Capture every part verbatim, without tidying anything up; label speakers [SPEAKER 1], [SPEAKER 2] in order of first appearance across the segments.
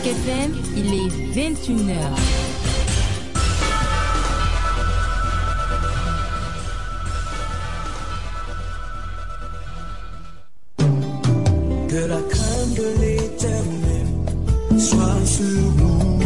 [SPEAKER 1] F M, il est vingt et une heures.
[SPEAKER 2] Que la crainte de l'Éternel soit sur nous.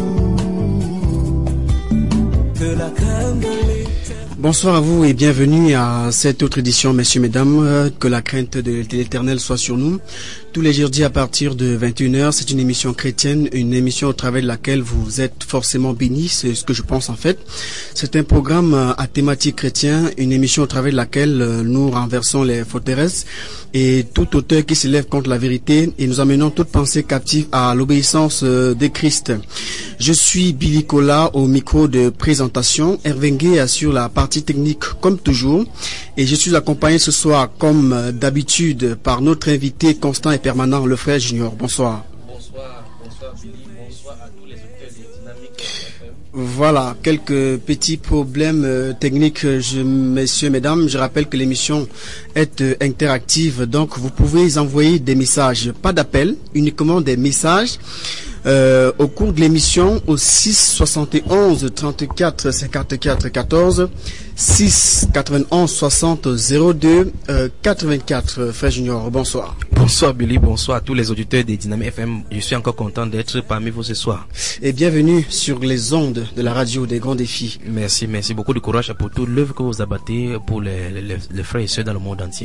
[SPEAKER 2] Que la crainte de l'Éternel.
[SPEAKER 3] Bonsoir à vous et bienvenue à cette autre édition, messieurs, mesdames. Que la crainte de l'Éternel soit sur nous. Tous les jeudis à partir de vingt et une heures, c'est une émission chrétienne, une émission au travers de laquelle vous êtes forcément bénis, c'est ce que je pense en fait. C'est un programme à thématique chrétien, une émission au travers de laquelle nous renversons les forteresses et tout auteur qui s'élève contre la vérité et nous amenons toute pensée captive à l'obéissance de Christ. Je suis Billy Kola au micro de présentation, Hervé Ngué assure la partie technique comme toujours et je suis accompagné ce soir comme d'habitude par notre invité constant et permanent, le frère Junior. Bonsoir.
[SPEAKER 4] Bonsoir, bonsoir Billy, bonsoir à tous les auditeurs des Dynamiques F M.
[SPEAKER 3] Voilà, quelques petits problèmes euh, techniques, je, messieurs, mesdames. Je rappelle que l'émission est euh, interactive, donc vous pouvez envoyer des messages, pas d'appel, uniquement des messages. Euh, au cours de l'émission au six soixante et onze trente-quatre cinquante-quatre quatorze six quatre-vingt-onze soixante zéro deux euh, quatre-vingt-quatre. Frère Junior, bonsoir.
[SPEAKER 4] Bonsoir Billy, bonsoir à tous les auditeurs des Dynamiques F M. Je suis encore content d'être parmi vous ce soir.
[SPEAKER 3] Et bienvenue sur les ondes de la radio des grands défis.
[SPEAKER 4] Merci, merci beaucoup de courage pour toute l'œuvre que vous abattez pour les, les, les frères et sœurs dans le monde entier.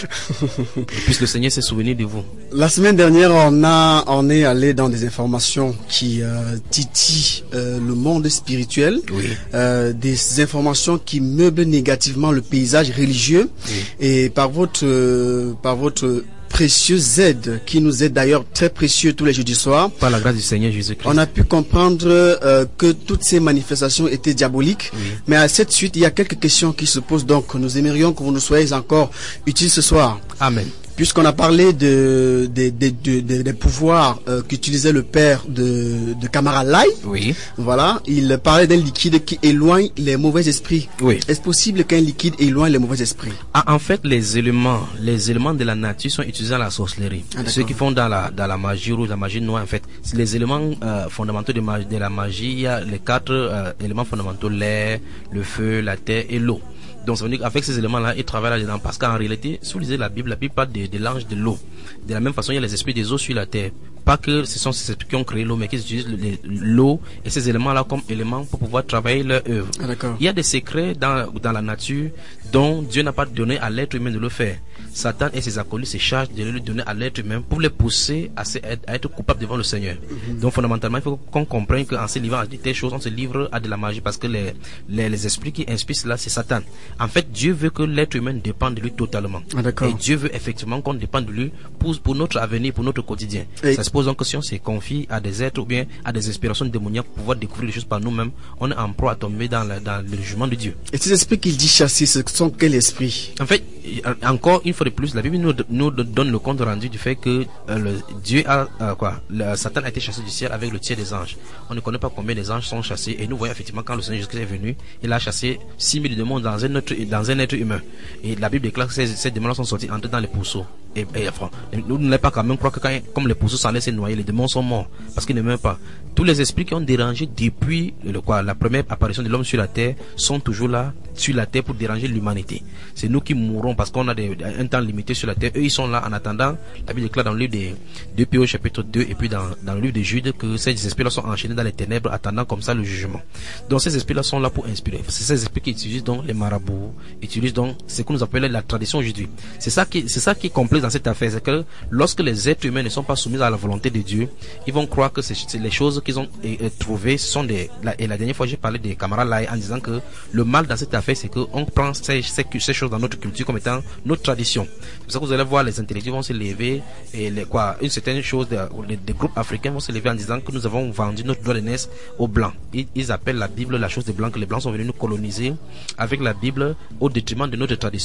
[SPEAKER 4] Et puisque le Seigneur s'est souvenu de vous.
[SPEAKER 3] La semaine dernière, on a, on est allé dans des informations qui euh, titillent euh, le monde spirituel,
[SPEAKER 4] oui.
[SPEAKER 3] euh, des informations qui meublent négativement le paysage religieux,
[SPEAKER 4] oui.
[SPEAKER 3] Et par votre, euh, par votre précieuse aide, qui nous est d'ailleurs très précieux tous les jeudis soirs.
[SPEAKER 4] Par la grâce du Seigneur Jésus-Christ.
[SPEAKER 3] On a pu comprendre euh, que toutes ces manifestations étaient diaboliques,
[SPEAKER 4] oui.
[SPEAKER 3] Mais à cette suite, il y a quelques questions qui se posent, donc nous aimerions que vous nous soyez encore utiles ce soir.
[SPEAKER 4] Amen.
[SPEAKER 3] Puisqu'on a parlé de, de, de, de, de des pouvoirs euh, qu'utilisait le père de, de Kamara Lai,
[SPEAKER 4] oui.
[SPEAKER 3] Voilà, il parlait d'un liquide qui éloigne les mauvais esprits.
[SPEAKER 4] Oui.
[SPEAKER 3] Est-ce possible qu'un liquide éloigne les mauvais esprits?
[SPEAKER 4] Ah, en fait, les éléments, les éléments de la nature sont utilisés dans la sorcellerie.
[SPEAKER 3] Ah,
[SPEAKER 4] ceux qui font dans la dans la magie rouge, la magie noire, en fait, c'est les éléments euh, fondamentaux de, magie, de la magie. Il y a les quatre euh, éléments fondamentaux: l'air, le feu, la terre et l'eau. Donc ça veut dire qu'avec ces éléments-là, ils travaillent là-dedans. Parce qu'en réalité, si vous lisez la Bible, la Bible parle de, de l'ange de l'eau. De la même façon, il y a les esprits des eaux sur la terre. Pas que ce sont ces esprits qui ont créé l'eau, mais qui utilisent l'eau et ces éléments-là comme éléments pour pouvoir travailler leur œuvre.
[SPEAKER 3] Ah, d'accord.
[SPEAKER 4] Il y a des secrets dans, dans la nature dont Dieu n'a pas donné à l'être humain de le faire. Satan et ses acolytes se chargent de le donner à l'être humain pour les pousser à, se, à être coupables devant le Seigneur. Mm-hmm. Donc fondamentalement, il faut qu'on comprenne qu'en se livrant à de telles choses, on se livre à de la magie parce que les, les, les esprits qui inspirent cela, c'est Satan. En fait, Dieu veut que l'être humain dépende de lui totalement.
[SPEAKER 3] Ah, d'accord.
[SPEAKER 4] Et Dieu veut effectivement qu'on dépende de lui pour, pour notre avenir, pour notre quotidien.
[SPEAKER 3] Et...
[SPEAKER 4] Ça suppose donc que si on se confie à des êtres ou bien à des inspirations démoniaques pour pouvoir découvrir les choses par nous-mêmes, on est en proie à tomber dans, la, dans le jugement de Dieu.
[SPEAKER 3] Et ces esprits qu'il dit chasser, ce sont quels esprits?
[SPEAKER 4] En fait, encore une fois de plus, la Bible nous, nous donne le compte rendu du fait que euh, le, Dieu a euh, quoi, le, Satan a été chassé du ciel avec le tiers des anges. On ne connaît pas combien des anges sont chassés et nous voyons effectivement quand le Seigneur Jésus-Christ est venu, il a chassé six mille démons dans un autre, dans un être humain. Et la Bible déclare que ces, ces démons sont sortis entrés dans les pourceaux. Et, et enfin, nous ne pas quand même croire que quand, comme les pourceaux s'en laissent noyer, les démons sont morts parce qu'ils ne meurent pas. Tous les esprits qui ont dérangé depuis le, quoi, la première apparition de l'homme sur la terre sont toujours là sur la terre pour déranger l'humanité. C'est nous qui mourrons parce qu'on a des, un temps limité sur la terre. Eux, ils sont là en attendant. La Bible déclare dans le livre des deux P O chapitre deux et puis dans, dans le livre de Jude que ces esprits-là sont enchaînés dans les ténèbres attendant comme ça le jugement. Donc ces esprits-là sont là pour inspirer. C'est ces esprits qui utilisent donc les marabouts, utilisent donc ce que nous appelons la tradition aujourd'hui. C'est ça qui, c'est ça qui est complexe dans cette affaire. C'est que lorsque les êtres humains ne sont pas soumis à la volonté de Dieu, ils vont croire que c'est, c'est les choses qu'ils ont et, et trouvées sont des, la, et la dernière fois j'ai parlé des camarades là en disant que le mal dans cette affaire c'est qu'on prend ces, ces, ces choses dans notre culture comme étant notre tradition. C'est pour ça que vous allez voir les intellectuels vont se lever et les, quoi, une certaine chose des de, de groupes africains vont se lever en disant que nous avons vendu notre droit de naissance aux blancs. Ils, ils appellent la Bible la chose des blancs, que les blancs sont venus nous coloniser avec la Bible au détriment de notre tradition.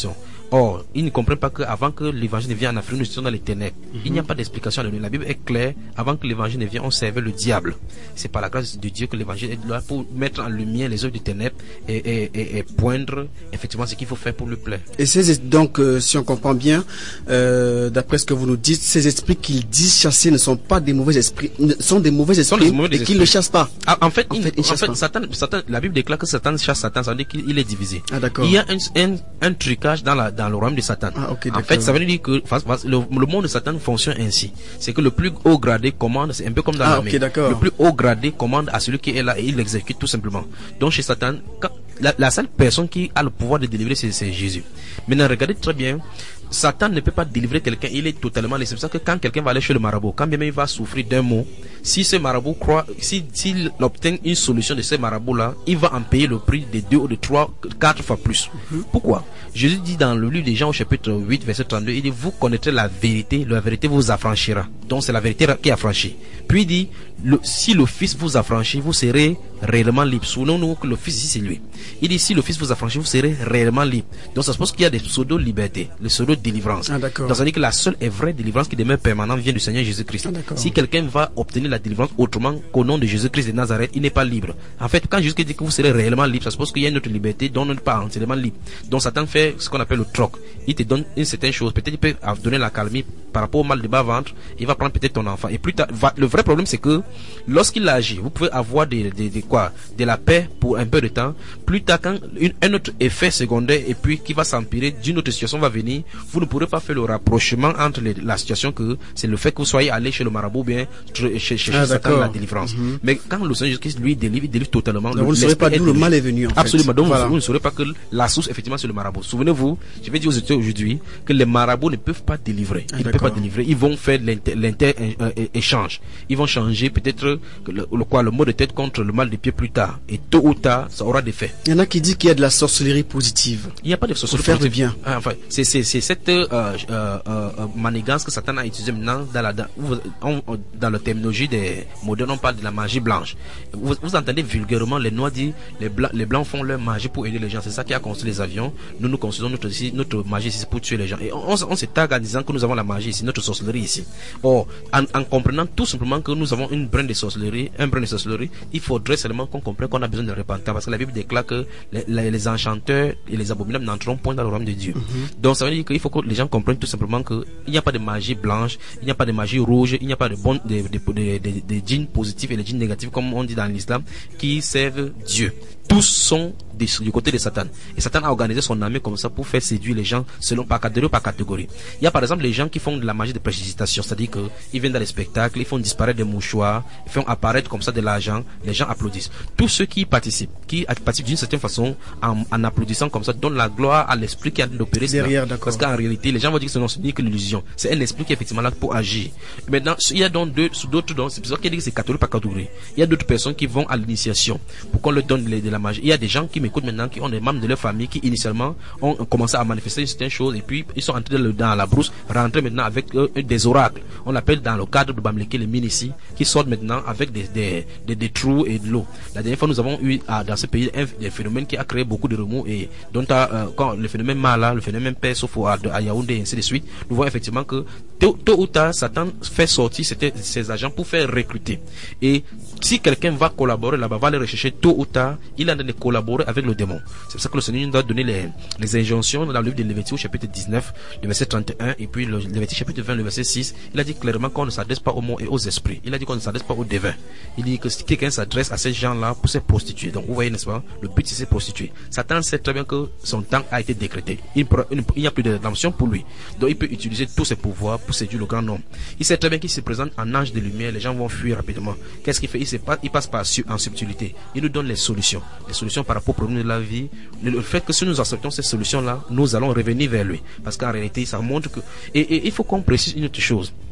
[SPEAKER 4] Or, ils ne comprennent pas qu'avant que l'évangile ne vienne en Afrique, nous étions dans les ténèbres. Mm-hmm. Il n'y a pas d'explication à donner. La Bible est claire. Avant que l'évangile ne vienne, on servait le diable. C'est par la grâce de Dieu que l'évangile est là pour mettre en lumière les œuvres du ténèbres et, et, et, et poindre effectivement ce qu'il faut faire pour lui plaire.
[SPEAKER 3] Et ces, donc, euh, si on comprend bien, euh, d'après ce que vous nous dites, ces esprits qu'ils disent chasser ne sont pas des mauvais esprits, ne sont des mauvais esprits et qu'ils ne chassent pas.
[SPEAKER 4] Ah, en fait,
[SPEAKER 3] en
[SPEAKER 4] il,
[SPEAKER 3] fait, ils
[SPEAKER 4] en fait
[SPEAKER 3] pas.
[SPEAKER 4] Satan, Satan, la Bible déclare que Satan chasse Satan, ça veut dire qu'il est divisé.
[SPEAKER 3] Ah, d'accord.
[SPEAKER 4] Il y a un, un, un trucage dans, la, dans le royaume de Satan.
[SPEAKER 3] Ah, okay,
[SPEAKER 4] en fait, ça veut dire que le, le monde de Satan fonctionne ainsi. C'est que le plus haut gradé commande, c'est un peu comme dans
[SPEAKER 3] ah,
[SPEAKER 4] l'armée.
[SPEAKER 3] Okay,
[SPEAKER 4] le plus haut gradé commande à celui qui est là et il l'exécute tout simplement. Donc chez Satan, quand, la, la seule personne qui a le pouvoir de délivrer, c'est, c'est Jésus. Maintenant, regardez très bien. Satan ne peut pas délivrer quelqu'un, il est totalement laissé. C'est pour ça que quand quelqu'un va aller chez le marabout, quand bien même il va souffrir d'un mot, si ce marabout croit, si, s'il obtient une solution de ce marabout-là, il va en payer le prix de deux ou de trois, quatre fois plus. Mm-hmm. Pourquoi? Jésus dit dans le livre des Jean au chapitre huit, verset trente-deux, il dit, vous connaîtrez la vérité, la vérité vous affranchira. Donc c'est la vérité qui affranchit. Puis il dit, le, si le Fils vous affranchit, vous serez réellement libre. Souvenons-nous que le Fils ici c'est lui. Il dit, si le Fils vous affranchit, vous serez réellement libre. Donc ça se pose qu'il y a des pseudo-libertés, les pseudo-délivrance.
[SPEAKER 3] Ah,
[SPEAKER 4] donc ça veut dire que la seule et vraie délivrance qui demeure permanente vient du Seigneur Jésus-Christ. Ah, si quelqu'un va obtenir la délivrance autrement qu'au nom de Jésus-Christ de Nazareth, il n'est pas libre. En fait, quand Jésus dit que vous serez réellement libre, ça suppose qu'il y a une autre liberté dont on n'est pas entièrement libre. Donc Satan fait ce qu'on appelle le troc. Il te donne une certaine chose. Peut-être il peut donner la calmie par rapport au mal de bas-ventre. Il va prendre peut-être ton enfant. Et plus tard, va, le vrai problème c'est que lorsqu'il agit, vous pouvez avoir des, des, des quoi, de la paix pour un peu de temps. Plus tard, quand une, un autre effet secondaire et puis qui va s'empirer d'une autre situation va venir, vous ne pourrez pas faire le rapprochement entre les, la situation que c'est le fait que vous soyez allé chez le marabout bien chez, chez ah, Satan la délivrance. Mm-hmm. Mais quand le Seigneur Jésus-Christ lui délivre, il délivre totalement.
[SPEAKER 3] Donc vous ne saurez pas d'où le mal est venu. En
[SPEAKER 4] Absolument.
[SPEAKER 3] Fait.
[SPEAKER 4] Donc
[SPEAKER 3] voilà.
[SPEAKER 4] vous, vous ne saurez pas que la source effectivement c'est le marabout. Souvenez-vous, je vais dire aux étudiants aujourd'hui que les marabouts ne peuvent pas délivrer. Ils ah, ne peuvent pas délivrer. Ils vont faire l'inter-échange. Ils vont changer peut-être le, le quoi le mot de tête contre le mal de pied plus tard. Et tôt ou tard, ça aura des faits.
[SPEAKER 3] Il y en a qui disent qu'il y a de la sorcellerie positive.
[SPEAKER 4] Il n'y a pas de sorcellerie
[SPEAKER 3] pour faire bien.
[SPEAKER 4] Ah, enfin, c'est c'est c'est cette euh, euh, euh, manigance que Satan a utilisée maintenant dans la dans, on, dans la terminologie des modernes. On parle de la magie blanche. Vous, vous entendez vulgairement les noirs dire les blancs les blancs font leur magie pour aider les gens. C'est ça qui a construit les avions. Nous nous construisons notre notre magie ici pour tuer les gens. Et on, on, on se targue en disant que nous avons la magie ici, notre sorcellerie ici. Or, en, en comprenant tout simplement que nous avons une brin de sorcellerie, un brin de sorcellerie, il faudrait seulement qu'on comprenne qu'on a besoin de repentance, parce que la Bible déclare que les, les, les enchanteurs et les abominables n'entreront point dans le royaume de Dieu. Mm-hmm. Donc ça veut dire qu'il faut que les gens comprennent tout simplement que il n'y a pas de magie blanche, il n'y a pas de magie rouge, il n'y a pas de bon de, de, de, de, de, de djinns positifs et de djinns négatifs comme on dit dans l'islam qui servent Dieu. Tous sont du côté de Satan. Et Satan a organisé son armée comme ça pour faire séduire les gens selon par catégorie par catégorie. Il y a par exemple les gens qui font de la magie de précipitation, c'est-à-dire que ils viennent dans les spectacles, ils font disparaître des mouchoirs, ils font apparaître comme ça de l'argent, les gens applaudissent. Tous ceux qui participent, qui participent d'une certaine façon en, en applaudissant comme ça, donnent la gloire à l'esprit qui a l'opéré derrière. Parce qu'en réalité, les gens vont dire que ce n'est que l'illusion. C'est un esprit qui est effectivement là pour agir. Maintenant, il y a donc deux, d'autres dons, c'est pour ça qu'il dit que c'est catégorie par catégorie. Il y a d'autres personnes qui vont à l'initiation pour qu'on leur donne de la magie. Il y a des gens qui m'écoutent maintenant, qui ont des membres de leur famille qui initialement ont commencé à manifester certaines choses et puis ils sont entrés dans, le, dans la brousse, rentrés maintenant avec euh, des oracles. On appelle dans le cadre de Bamléké les Minici, qui sortent maintenant avec des, des, des, des trous et de l'eau. La dernière fois nous avons eu à, dans ce pays un des phénomènes qui a créé beaucoup de remous et dont euh, quand le phénomène Mala, le phénomène Persofo à, à Yaoundé et ainsi de suite, nous voyons effectivement que tôt, tôt ou tard Satan fait sortir ces, ces agents pour faire recruter. Et si quelqu'un va collaborer là-bas, va les rechercher tôt ou tard, il a de collaborer avec le démon. C'est pour ça que le Seigneur nous a donné les, les injonctions dans le livre de Lévitique au chapitre dix-neuf, le verset trente et un, et puis le Lévitique chapitre vingt, le verset six. Il a dit clairement qu'on ne s'adresse pas aux mots et aux esprits. Il a dit qu'on ne s'adresse pas aux devins. Il dit que si quelqu'un s'adresse à ces gens-là pour se prostituer, donc vous voyez, n'est-ce pas, le but c'est se prostituer. Satan sait très bien que son temps a été décrété. Il n'y a plus de rédemption pour lui. Donc il peut utiliser tous ses pouvoirs pour séduire le grand nombre. Il sait très bien qu'il se présente en ange de lumière, les gens vont fuir rapidement. Qu'est-ce qu'il fait? Il, se passe, il passe par en subtilité. Il nous donne les solutions. Les solutions par rapport au problème de la vie. Le, le fait que si nous acceptons ces solutions-là, nous allons revenir vers lui. Parce qu'en réalité, ça montre que... Et, et il faut qu'on précise une autre chose.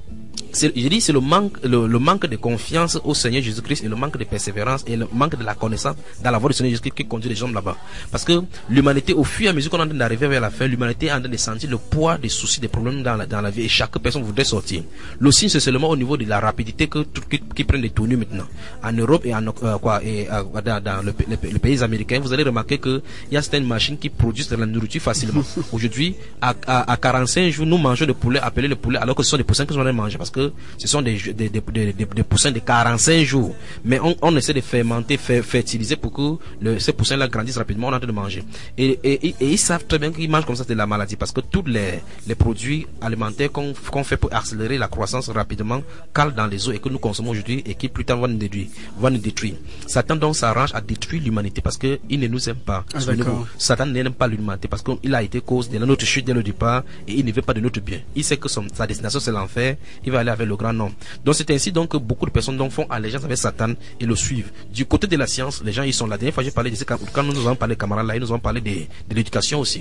[SPEAKER 4] c'est, je dis, c'est le manque, le, le manque de confiance au Seigneur Jésus-Christ et le manque de persévérance et le manque de la connaissance dans la voie du Seigneur Jésus-Christ qui conduit les hommes là-bas. Parce que l'humanité, au fur et à mesure qu'on est en train d'arriver vers la fin, l'humanité est en train de sentir le poids des soucis, des problèmes dans la, dans la vie et chaque personne voudrait sortir. Le signe, c'est seulement au niveau de la rapidité que tout, qui, qui prennent des tournures maintenant. En Europe et en, euh, quoi, et, euh, dans, dans le, le, le pays américain, vous allez remarquer que il y a certaines machines qui produisent de la nourriture facilement. Aujourd'hui, à, à, à quarante-cinq jours, nous mangeons des poulets, appelés les poulets, alors que ce sont des poussins que nous allons manger parce que ce sont des Des, des, des, des, des poussins de quarante-cinq jours. Mais on, on essaie de fermenter, faire, fertiliser pour que le, ces poussins-là grandissent rapidement. On est en train de manger. Et, et, et, et ils savent très bien qu'ils mangent comme ça, c'est de la maladie. Parce que tous les, les produits alimentaires qu'on, qu'on fait pour accélérer la croissance rapidement calent dans les eaux et que nous consommons aujourd'hui et qui plus tard vont nous détruire. Vont nous détruire. Satan donc s'arrange à détruire l'humanité parce qu'il ne nous aime pas.
[SPEAKER 3] Ah,
[SPEAKER 4] Satan n'aime pas l'humanité parce qu'il a été cause de notre chute dès le départ et il ne veut pas de notre bien. Il sait que son, sa destination c'est l'enfer. Il va aller avec le grand nom. Donc c'est ainsi donc que beaucoup de personnes donc font allégeance avec Satan et le suivent. Du côté de la science, les gens ils sont là. La dernière fois j'ai parlé de quand, quand nous avons parlé de camarades là, ils nous avons parlé de, de l'éducation aussi.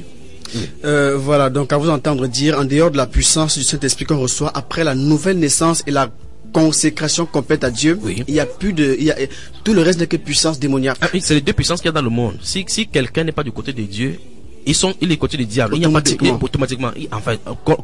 [SPEAKER 3] Euh, voilà, donc à vous entendre dire, en dehors de la puissance du Saint-Esprit qu'on reçoit après la nouvelle naissance et la consécration complète à Dieu, oui. il y a plus de, il y a, tout le reste n'est que puissance démoniaque.
[SPEAKER 4] Ah, c'est les deux puissances qu'il y a dans le monde. Si, si quelqu'un n'est pas du côté de Dieu, ils sont, il est côté du diable. Automatiquement. Il y a pas de, automatiquement. En fait,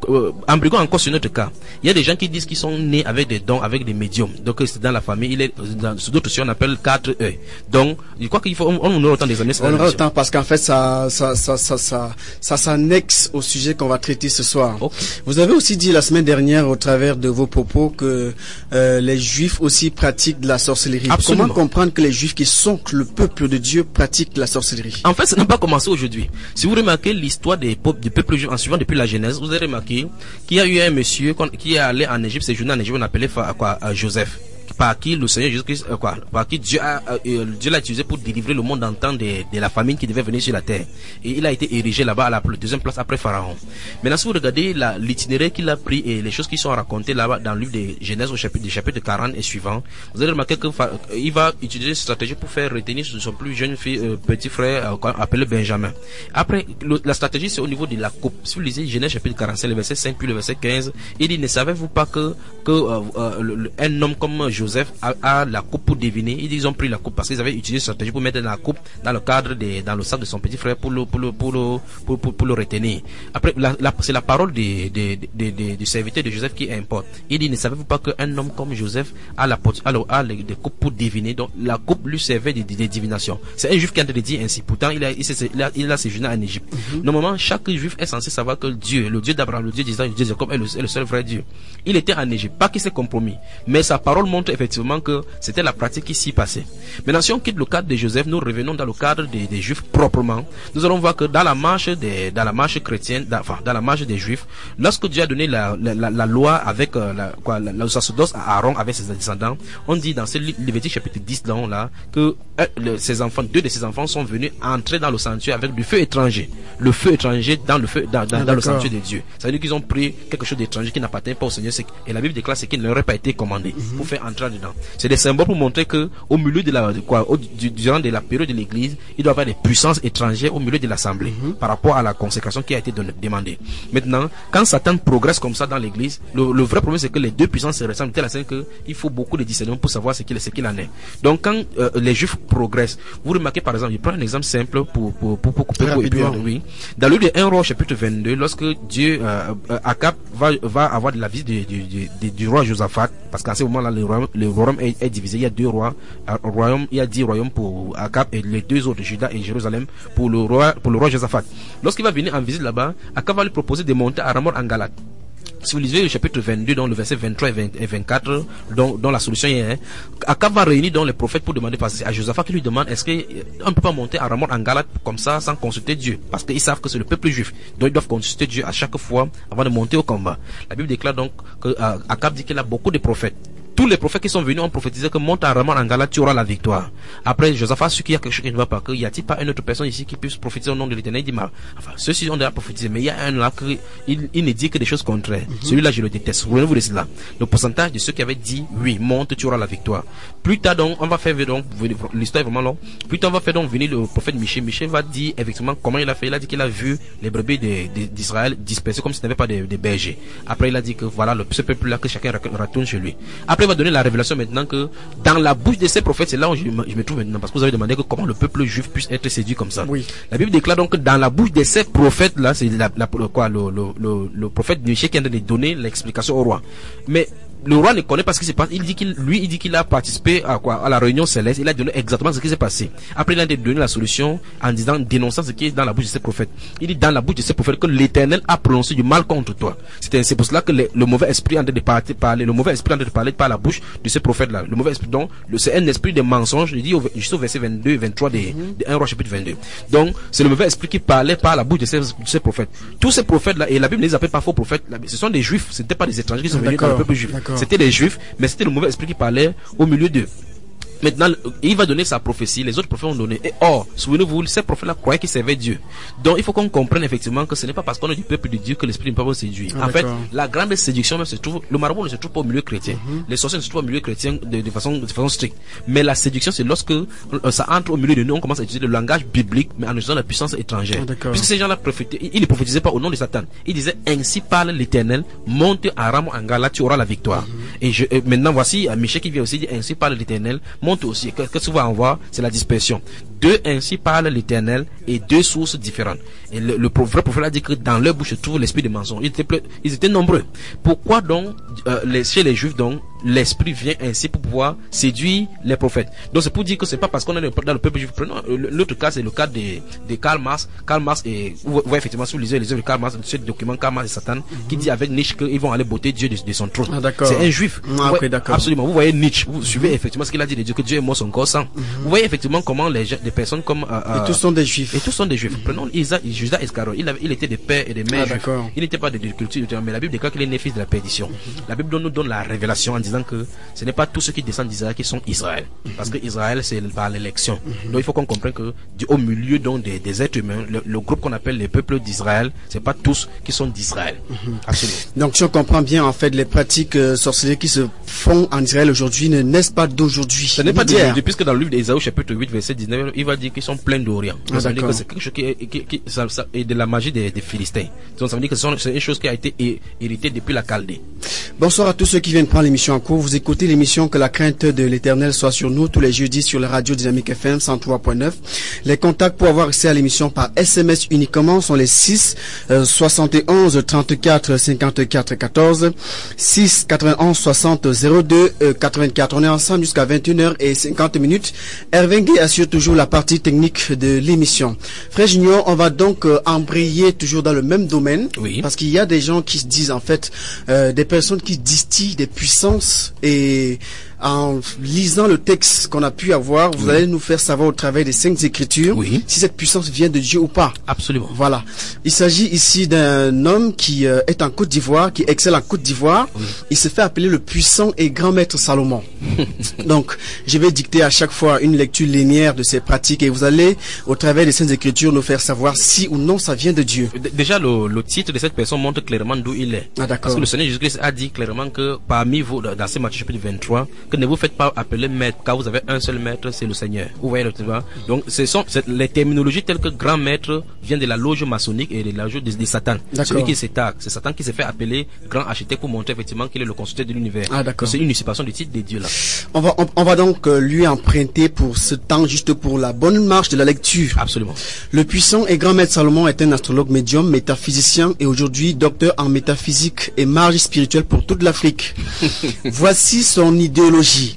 [SPEAKER 4] en brigant encore sur notre cas, il y a des gens qui disent qu'ils sont nés avec des dons, avec des médiums. Donc, c'est dans la famille, il est, dans, sur d'autres on appelle quatre E. Donc, je crois qu'il faut, on, on aura autant des années.
[SPEAKER 3] On aura autant parce qu'en fait, ça, ça, ça, ça, ça, ça s'annexe au sujet qu'on va traiter ce soir. Okay. Vous avez aussi dit la semaine dernière, au travers de vos propos, que, euh, les Juifs aussi pratiquent de la sorcellerie.
[SPEAKER 4] Absolument.
[SPEAKER 3] Comment comprendre que les Juifs qui sont le peuple de Dieu pratiquent de la sorcellerie?
[SPEAKER 4] En fait, ça n'a pas commencé aujourd'hui. Si vous remarquez l'histoire des peuples, du peuple juif en suivant depuis la Genèse, vous avez remarqué qu'il y a eu un monsieur qui est allé en Égypte, c'est journée en Égypte, on appelait quoi, Joseph, par qui le Seigneur Jésus-Christ, euh, quoi, par qui Dieu a, euh, Dieu l'a utilisé pour délivrer le monde en temps de, de la famine qui devait venir sur la terre. Et il a été érigé là-bas à la deuxième place après Pharaon. Maintenant, si vous regardez la, l'itinéraire qu'il a pris et les choses qui sont racontées là-bas dans le livre de Genèse au chapitre, du chapitre quarante et suivant, vous allez remarquer que euh, il va utiliser une stratégie pour faire retenir son plus jeune fils, euh, petit frère, euh, appelé Benjamin. Après, le, la stratégie, c'est au niveau de la coupe. Si vous lisez Genèse chapitre quarante-cinq, le verset cinq puis le verset quinze, il dit, ne savez-vous pas que, que euh, euh, le, le, un homme comme Joseph a, a la coupe pour deviner. Ils ont pris la coupe parce qu'ils avaient utilisé cette stratégie pour mettre la coupe dans le cadre de, dans le sac de son petit frère pour le, pour le, pour le, pour, pour, pour le retenir. Après, la, la, c'est la parole de, de, de, de, du serviteur de Joseph qui importe. Il dit, ne savez-vous pas qu'un homme comme Joseph a la a, a les, des coupes pour deviner. Donc, la coupe lui servait de, de, de divination. C'est un juif qui a dit ainsi. Pourtant, il a, il, il a, il a séjourné en Égypte. Mm-hmm. Normalement, chaque juif est censé savoir que Dieu, le Dieu d'Abraham, le Dieu d'Isaac, le Dieu de Jacob est le, est le seul vrai Dieu. Il était en Égypte. Pas qu'il s'est compromis. Mais sa parole montre effectivement que c'était la pratique qui s'y passait. Maintenant, si on quitte le cadre de Joseph, nous revenons dans le cadre des, des juifs proprement. Nous allons voir que dans la marche des, dans la marche chrétienne, dans, enfin, dans la marche des juifs, lorsque Dieu a donné la, la, la, la loi avec, euh, la, quoi, la, le sacerdoce à Aaron avec ses descendants, on dit dans ce Lévitique chapitre dix, là, là que euh, le, ses enfants, deux de ses enfants sont venus entrer dans le sanctuaire avec du feu étranger. Le feu étranger dans le feu, dans, dans, ah, dans le sanctuaire de Dieu. Ça veut dire qu'ils ont pris quelque chose d'étranger qui n'appartient pas au Seigneur. Et la Bible déclare ce qui ne leur aurait pas été commandé mm-hmm. pour faire entrer dedans. C'est des symboles pour montrer que au milieu de la, quoi, au, du, durant de la période de l'église, il doit y avoir des puissances étrangères au milieu de l'assemblée mm-hmm. par rapport à la consécration qui a été donné, demandée. Maintenant, quand Satan progresse comme ça dans l'église, le, le vrai problème c'est que les deux puissances se ressemblent tellement que il faut beaucoup de discernement pour savoir ce qu'il, ce qu'il en est. Donc quand euh, les juifs progressent, vous remarquez par exemple, je prends un exemple simple pour pour pour, pour couper pour, et puis, oui. Dans le livre de un roi chapitre vingt-deux, lorsque Dieu euh, euh, Akab va va avoir de la visite du, du, du, du roi Josaphat, parce qu'à ce moment-là le royaume, le royaume est, est divisé, il y a deux rois, un royaume, il y a dix royaumes pour Akab et les deux autres, Juda et Jérusalem, pour le roi pour le roi Josaphat. Lorsqu'il va venir en visite là-bas, Akab va lui proposer de monter à Ramoth en Galate. Si vous lisez le chapitre vingt-deux, dans le verset vingt-trois et vingt-quatre, dont, dont la solution est, hein, Akab va réunir donc les prophètes pour demander, parce que à Josaphat qui lui demande, est-ce qu'on ne peut pas monter à Ramoth en Galate comme ça sans consulter Dieu? Parce qu'ils savent que c'est le peuple juif. Donc ils doivent consulter Dieu à chaque fois avant de monter au combat. La Bible déclare donc que euh, Akab dit qu'il a beaucoup de prophètes. tous les prophètes qui sont venus ont prophétisé que monte à Ramon Angala, tu auras la victoire. Après, Josaphat a su qu'il y a quelque chose qui ne va pas, qu'il y a-t-il pas une autre personne ici qui puisse prophétiser au nom de l'Éternel? Il dit, enfin, ceux-ci ont déjà prophétisé, mais il y a un là qui, il, il ne dit que des choses contraires. Mm-hmm. Celui-là, je le déteste. Souvenez-vous de cela. Le pourcentage de ceux qui avaient dit, oui, monte, tu auras la victoire. Plus tard, donc, on va faire, donc, l'histoire est vraiment longue. Plus tard, on va faire donc venir le prophète Michée. Michée va dire, effectivement, comment il a fait. Il a dit qu'il a vu les brebis d'Israël dispersées comme si ce n'avait pas de, de berger. Après, il a dit que voilà, le, ce peuple-là, que chacun retourne chez lui. Après, il va donner la révélation maintenant que dans la bouche de ces prophètes, c'est là où je, je me trouve maintenant, parce que vous avez demandé que comment le peuple juif puisse être séduit comme ça.
[SPEAKER 3] Oui.
[SPEAKER 4] La Bible déclare donc que dans la bouche de ces prophètes-là, c'est la, la, quoi, le, le, le, le prophète Michée qui a donné l'explication au roi. Mais le roi ne connaît pas ce qui se passe. Il dit qu'il, lui, il dit qu'il a participé à quoi, à la réunion céleste. Il a donné exactement ce qui s'est passé. Après, il a donné la solution en disant, dénonçant ce qui est dans la bouche de ces prophètes. Il dit dans la bouche de ces prophètes que l'Éternel a prononcé du mal contre toi. C'est, c'est pour cela que le, le mauvais esprit en train de parler, parler, le mauvais esprit en train de parler par la bouche de ces prophètes-là. Le mauvais esprit, donc, le, c'est un esprit de mensonge. Il dit au, juste au verset vingt-deux, vingt-trois de, de un roi chapitre vingt-deux. Donc, c'est le mauvais esprit qui parlait par la bouche de ces, de ces prophètes. Tous ces prophètes-là, et la Bible ne les appelle pas faux prophètes. Ce sont des juifs. Ce n'étaient pas des étrangers qui sont venus dans le peuple juif. C'était des juifs. Mais c'était le mauvais esprit qui parlait au milieu d'eux. Maintenant, il va donner sa prophétie, les autres prophètes ont donné. Et or, souvenez-vous, ces prophètes-là croyaient qu'ils servaient Dieu. Donc, il faut qu'on comprenne effectivement que ce n'est pas parce qu'on est du peuple de Dieu que l'esprit ne peut pas séduire. Ah, en fait, la grande séduction même se trouve, le marabout ne se trouve pas au milieu chrétien. Mm-hmm. Les sorciers ne se trouvent pas au milieu chrétien de, de façon, de façon stricte. Mais la séduction, c'est lorsque euh, ça entre au milieu de nous, on commence à utiliser le langage biblique, mais en utilisant la puissance étrangère. Ah, puisque ces gens-là prophétaient, ils ne prophétisaient pas au nom de Satan. Ils disaient, ainsi parle l'Éternel, monte à Ramon Angala, tu auras la victoire. Mm-hmm. Et, je, et maintenant, voici, Michée qui vient aussi dire, ainsi parle l'Éternel, monte aussi. Que, que va en voir, c'est la dispersion. Deux ainsi parle l'Éternel et deux sources différentes. Et le, le vrai prophète a dit que dans leur bouche se trouve l'esprit de mensonge. Ils étaient, ils étaient nombreux. Pourquoi donc, euh, les, chez les Juifs donc, l'esprit vient ainsi pour pouvoir séduire les prophètes? Donc c'est pour dire que c'est pas parce qu'on est dans le peuple juif. Prenons l'autre cas, c'est le cas de, de Karl Marx. Karl Marx est, vous voyez effectivement, si vous lisez les œuvres de Karl Marx, ce document Karl Marx et Satan, mm-hmm. qui dit avec Nietzsche qu'ils vont aller botter Dieu de, de son trône. Ah, c'est un juif.
[SPEAKER 3] Ah, okay, d'accord.
[SPEAKER 4] Absolument. Vous voyez Nietzsche, vous mm-hmm. suivez effectivement ce qu'il a dit de Dieu, que Dieu est mort son corps sans. Mm-hmm. Vous voyez effectivement comment les, les personnes comme euh,
[SPEAKER 3] et tous sont des juifs.
[SPEAKER 4] Et tous sont des juifs. Mm-hmm. Prenons Isa, Judas Iscariot. Il, avait, il était des pères et des mères. Ah, juifs. Il n'était pas de, de culture, mais la Bible déclare qu'il est né fils de la perdition. Mm-hmm. La Bible nous donne la révélation en disant que ce n'est pas tous ceux qui descendent d'Israël qui sont Israël. Mm-hmm. Parce que Israël, c'est par l'élection. Mm-hmm. Donc il faut qu'on comprenne que du, au milieu donc, des, des êtres humains, le, le groupe qu'on appelle les peuples d'Israël, c'est pas tous qui sont d'Israël. Mm-hmm. Absolument.
[SPEAKER 3] Donc si on comprend bien, en fait, les pratiques euh, sorcelleries qui se font en Israël aujourd'hui ne naissent pas d'aujourd'hui.
[SPEAKER 4] Ce n'est pas d'aujourd'hui, puisque dans le livre d'Ésaïe, chapitre huit, verset dix-neuf, il va dire qu'ils sont pleins d'Orient. Ah, ça veut dire que c'est quelque chose qui est, qui, qui, ça, ça, et de la magie des, des Philistins. Donc ça veut dire que c'est une chose qui a été héritée depuis la Chaldée.
[SPEAKER 3] Bonsoir à tous ceux qui viennent prendre l'émission en cours. Vous écoutez l'émission Que la crainte de l'Éternel soit sur nous tous les jeudis sur la radio Dynamique F M cent trois point neuf. Les contacts pour avoir accès à l'émission par S M S uniquement sont les six soixante et onze trente-quatre cinquante-quatre quatorze, six quatre-vingt-onze soixante zéro deux quatre-vingt-quatre. On est ensemble jusqu'à vingt et une heures cinquante minutes. Hervé Gué assure toujours la partie technique de l'émission. Frère Junior, on va donc euh, embrayer toujours dans le même domaine.
[SPEAKER 4] Oui.
[SPEAKER 3] Parce qu'il y a des gens qui se disent en fait, euh, des personnes qui distillent des puissances et en lisant le texte qu'on a pu avoir, vous oui. allez nous faire savoir au travers des Saintes Écritures
[SPEAKER 4] oui.
[SPEAKER 3] si cette puissance vient de Dieu ou pas.
[SPEAKER 4] Absolument.
[SPEAKER 3] Voilà. Il s'agit ici d'un homme qui euh, est en Côte d'Ivoire, qui excelle en Côte d'Ivoire. Oui. Il se fait appeler le puissant et grand maître Salomon. Donc, je vais dicter à chaque fois une lecture linéaire de ses pratiques et vous allez, au travers des Saintes Écritures, nous faire savoir si ou non ça vient de Dieu.
[SPEAKER 4] Déjà, le, le titre de cette personne montre clairement d'où il est.
[SPEAKER 3] Ah, d'accord.
[SPEAKER 4] Parce que le Seigneur Jésus-Christ a dit clairement que parmi vous, dans ce Matthieu chapitre vingt-trois, que ne vous faites pas appeler maître, car vous avez un seul maître, c'est le Seigneur. Vous voyez le débat. Donc, ce sont les terminologies telles que grand maître viennent de la loge maçonnique et de la loge de, de Satan. Celui qui s'état, c'est Satan qui s'est fait appeler grand architecte pour montrer effectivement qu'il est le constructeur de l'univers.
[SPEAKER 3] Ah, d'accord.
[SPEAKER 4] C'est une usurpation du titre des dieux là.
[SPEAKER 3] On va, on, on va donc euh, lui emprunter pour ce temps, juste pour la bonne marche de la lecture.
[SPEAKER 4] Absolument.
[SPEAKER 3] Le puissant et grand maître Salomon est un astrologue médium, métaphysicien et aujourd'hui docteur en métaphysique et marge spirituelle pour toute l'Afrique. Voici son idéologie.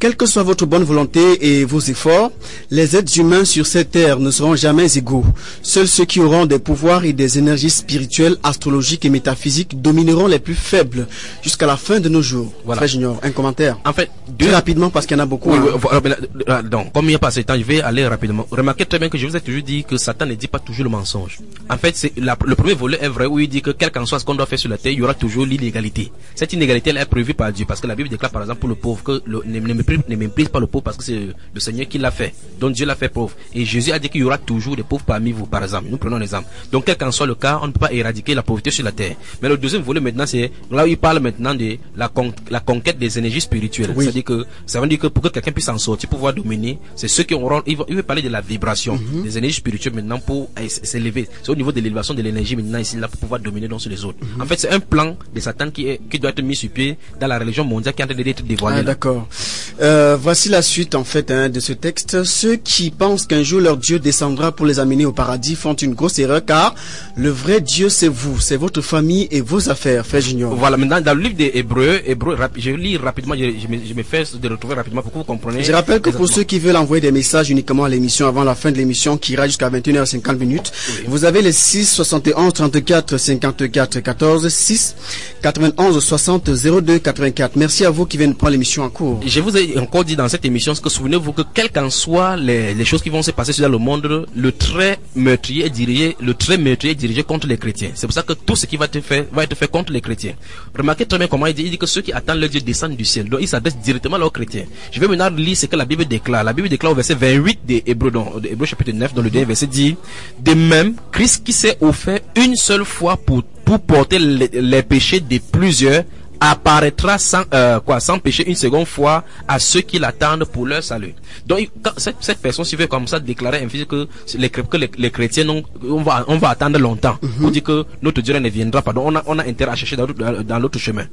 [SPEAKER 3] quelle que soit votre bonne volonté et vos efforts, les êtres humains sur cette terre ne seront jamais égaux. Seuls ceux qui auront des pouvoirs et des énergies spirituelles, astrologiques et métaphysiques domineront les plus faibles jusqu'à la fin de nos jours.
[SPEAKER 4] Voilà.
[SPEAKER 3] Frère Junior, un commentaire.
[SPEAKER 4] En fait,
[SPEAKER 3] Très
[SPEAKER 4] deux...
[SPEAKER 3] rapidement parce qu'il y en a beaucoup.
[SPEAKER 4] Oui,
[SPEAKER 3] hein.
[SPEAKER 4] oui, voilà, mais là, donc, comme il n'y a pas assez de temps, je vais aller rapidement. Remarquez très bien que je vous ai toujours dit que Satan ne dit pas toujours le mensonge. En fait, c'est la, le premier volet est vrai où il dit que quel qu'en soit ce qu'on doit faire sur la terre, il y aura toujours l'inégalité. Cette inégalité, elle est prévue par Dieu, parce que la Bible déclare par exemple pour le pauvre que le, ne, ne, méprise, ne méprise pas le pauvre parce que c'est le Seigneur qui l'a fait. Donc Dieu l'a fait pauvre. Et Jésus a dit qu'il y aura toujours des pauvres parmi vous, par exemple. Nous prenons l'exemple. Donc quel qu'en soit le cas, on ne peut pas éradiquer la pauvreté sur la terre. Mais le deuxième volet maintenant, c'est là où il parle maintenant de la, con, la conquête des énergies spirituelles. Oui. C'est-à-dire que ça veut dire que pour que quelqu'un puisse en sortir, pouvoir dominer, c'est ceux qui auront. Il veut, il veut parler de la vibration mm-hmm. des énergies spirituelles maintenant pour eh, s'élever. C'est au niveau de l'élévation de l'énergie maintenant ici là pour pouvoir dominer donc sur les autres. Mm-hmm. En fait, c'est un plan de Satan qui est qui doit être mis sur pied dans la religion mondiale qui est en train d'être dévoilée.
[SPEAKER 3] Ah, d'accord. Euh, voici la suite en fait hein, de ce texte. Ceux qui pensent qu'un jour leur Dieu descendra pour les amener au paradis font une grosse erreur, car le vrai Dieu c'est vous, c'est votre famille et vos affaires, frère Junior. Voilà, maintenant dans le livre des Hébreux, Hébreux, je lis rapidement, je, je, me, je me fais de retrouver rapidement pour que vous compreniez. Je rappelle que exactement. Pour ceux qui veulent envoyer des messages uniquement à l'émission avant la fin de l'émission qui ira jusqu'à vingt et une heures cinquante minutes, oui. Vous avez les six soixante et onze trente-quatre cinquante-quatre quatorze, six quatre-vingt-onze soixante zéro deux quatre-vingt-quatre. Merci à vous qui viennent prendre l'émission en cours. Je vous ai encore dit dans cette émission que souvenez-vous que quelles qu'en soient les, les choses qui vont se passer dans le monde, le trait meurtrier est dirigé, le trait meurtrier est dirigé contre les chrétiens. C'est pour ça que tout ce qui va être fait va être fait contre les chrétiens. Remarquez très bien comment il dit, il dit que ceux qui attendent leur Dieu descendent du ciel. Donc il s'adresse directement aux chrétiens. Je vais maintenant lire ce que la Bible déclare. La Bible déclare au verset vingt-huit des Hébreux, dans de Hébreux chapitre neuf, dans le dernier verset dit: de même, Christ qui s'est offert une seule fois pour, pour porter les, les péchés de plusieurs apparaîtra sans euh, quoi sans péché une seconde fois à ceux qui l'attendent pour leur salut. Donc quand cette, cette personne s'y veut comme ça déclarer ainsi que les, que les, les chrétiens on, on va on va attendre longtemps mm-hmm. pour dire que notre Dieu ne viendra pas. Donc on a on a intérêt à chercher dans, dans l'autre chemin.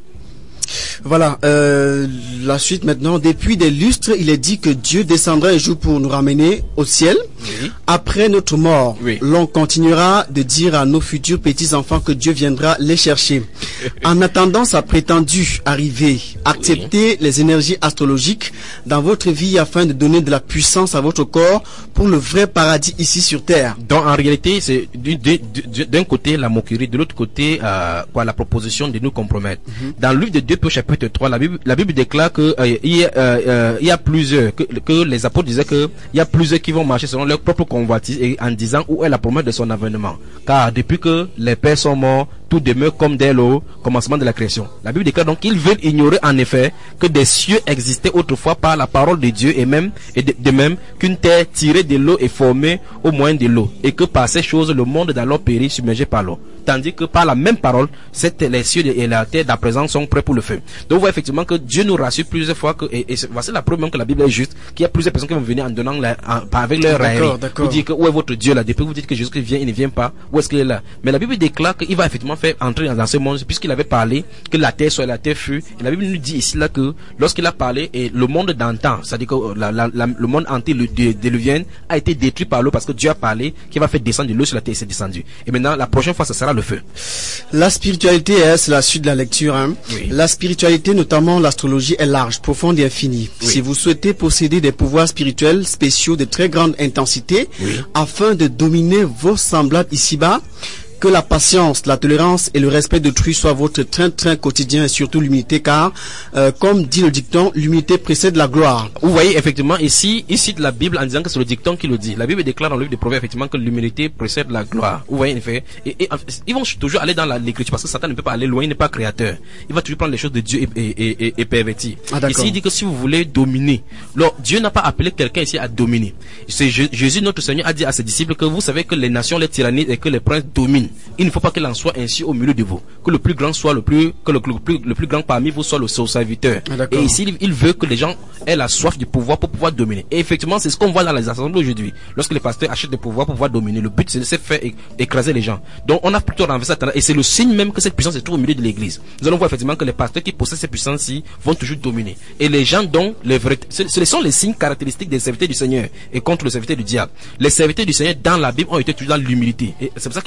[SPEAKER 3] Voilà, euh, la suite maintenant. Depuis des lustres, il est dit que Dieu descendra un jour pour nous ramener au ciel. Oui. Après notre mort, oui. L'on continuera de dire à nos futurs petits-enfants que Dieu viendra les chercher. En attendant sa prétendue arrivée, acceptez oui. les énergies astrologiques dans votre vie afin de donner de la puissance à votre corps pour le vrai paradis ici sur terre. Donc en réalité, c'est d'un côté la moquerie, de l'autre côté euh, quoi, la proposition de nous compromettre. Mm-hmm. Dans le livre de deux chapitre trois, la Bible, la Bible déclare que euh, il, y a, euh, il y a plusieurs, que, que les apôtres disaient que il y a plusieurs qui vont marcher selon leur propre convoitise et en disant où est la promesse de son avènement. Car depuis que les pères sont morts, tout demeure comme dès le commencement de la création. La Bible déclare donc qu'ils veulent ignorer en effet que des cieux existaient autrefois par la parole de Dieu et même et de, de même qu'une terre tirée de l'eau est formée au moyen de l'eau et que par ces choses le monde d'alors périt submergé par l'eau. Tandis que par la même parole, cette, les cieux et la terre d'à présent sont prêts pour le feu. Donc on voit effectivement que Dieu nous rassure plusieurs fois que, et, et voici la preuve même que la Bible est juste, qu'il y a plusieurs personnes qui vont venir en donnant la, en, avec leur raillerie. Vous dites que où est votre Dieu là? Depuis que vous dites que Jésus vient, il ne vient pas, où est-ce qu'il est là? Mais la Bible déclare qu'il va effectivement faire entrer dans ce monde, puisqu'il avait parlé que la terre soit la terre fut. Et la Bible nous dit ici là que lorsqu'il a parlé, et le monde d'antan, c'est-à-dire que la, la, la, le monde entier, le déluvien, a été détruit par l'eau parce que Dieu a parlé qu'il va faire descendre de l'eau sur la terre et c'est descendu. Et maintenant, la prochaine fois, ce sera le feu. La spiritualité, c'est la suite de la lecture. Hein. Oui. La spiritualité, notamment l'astrologie, est large, profonde et infinie. Oui. Si vous souhaitez posséder des pouvoirs spirituels spéciaux de très grande intensité, oui. afin de dominer vos semblables ici-bas, que la patience, la tolérance et le respect d'autrui soient votre train-train quotidien et surtout l'humilité, car, euh, comme dit le dicton, l'humilité précède la gloire. Vous voyez, effectivement, ici, il cite la Bible en disant que c'est le dicton qui le dit. La Bible déclare dans le livre des Proverbes, effectivement, que l'humilité précède la gloire. Vous voyez, en effet. Et, et, ils vont toujours aller dans l'écriture parce que Satan ne peut pas aller loin, il n'est pas créateur. Il va toujours prendre les choses de Dieu et, et, et, et pervertir. Ah, ici, il dit que si vous voulez dominer, alors, Dieu n'a pas appelé quelqu'un ici à dominer. C'est Jésus, notre Seigneur, a dit à ses disciples que vous savez que les nations les tyrannisent et que les princes dominent. Il ne faut pas qu'il en soit ainsi au milieu de vous. Que le plus grand soit le plus, que le, le plus, le plus grand parmi vous soit le serviteur. Ah, et ici, il, il veut que les gens aient la soif du pouvoir pour pouvoir dominer. Et effectivement, c'est ce qu'on voit dans les assemblées aujourd'hui. Lorsque les pasteurs achètent du pouvoir pour pouvoir dominer, le but c'est de se faire écraser les gens. Donc, on a plutôt renversé ça. Et c'est le signe même que cette puissance se trouve au milieu de l'église. Nous allons voir effectivement que les pasteurs qui possèdent cette puissance-ci vont toujours dominer. Et les gens dont les vrais, ce, ce sont les signes caractéristiques des serviteurs du Seigneur et contre le serviteur du diable. Les serviteurs du Seigneur dans la Bible ont été toujours dans l'humilité. Et c'est pour ça qu'il dit que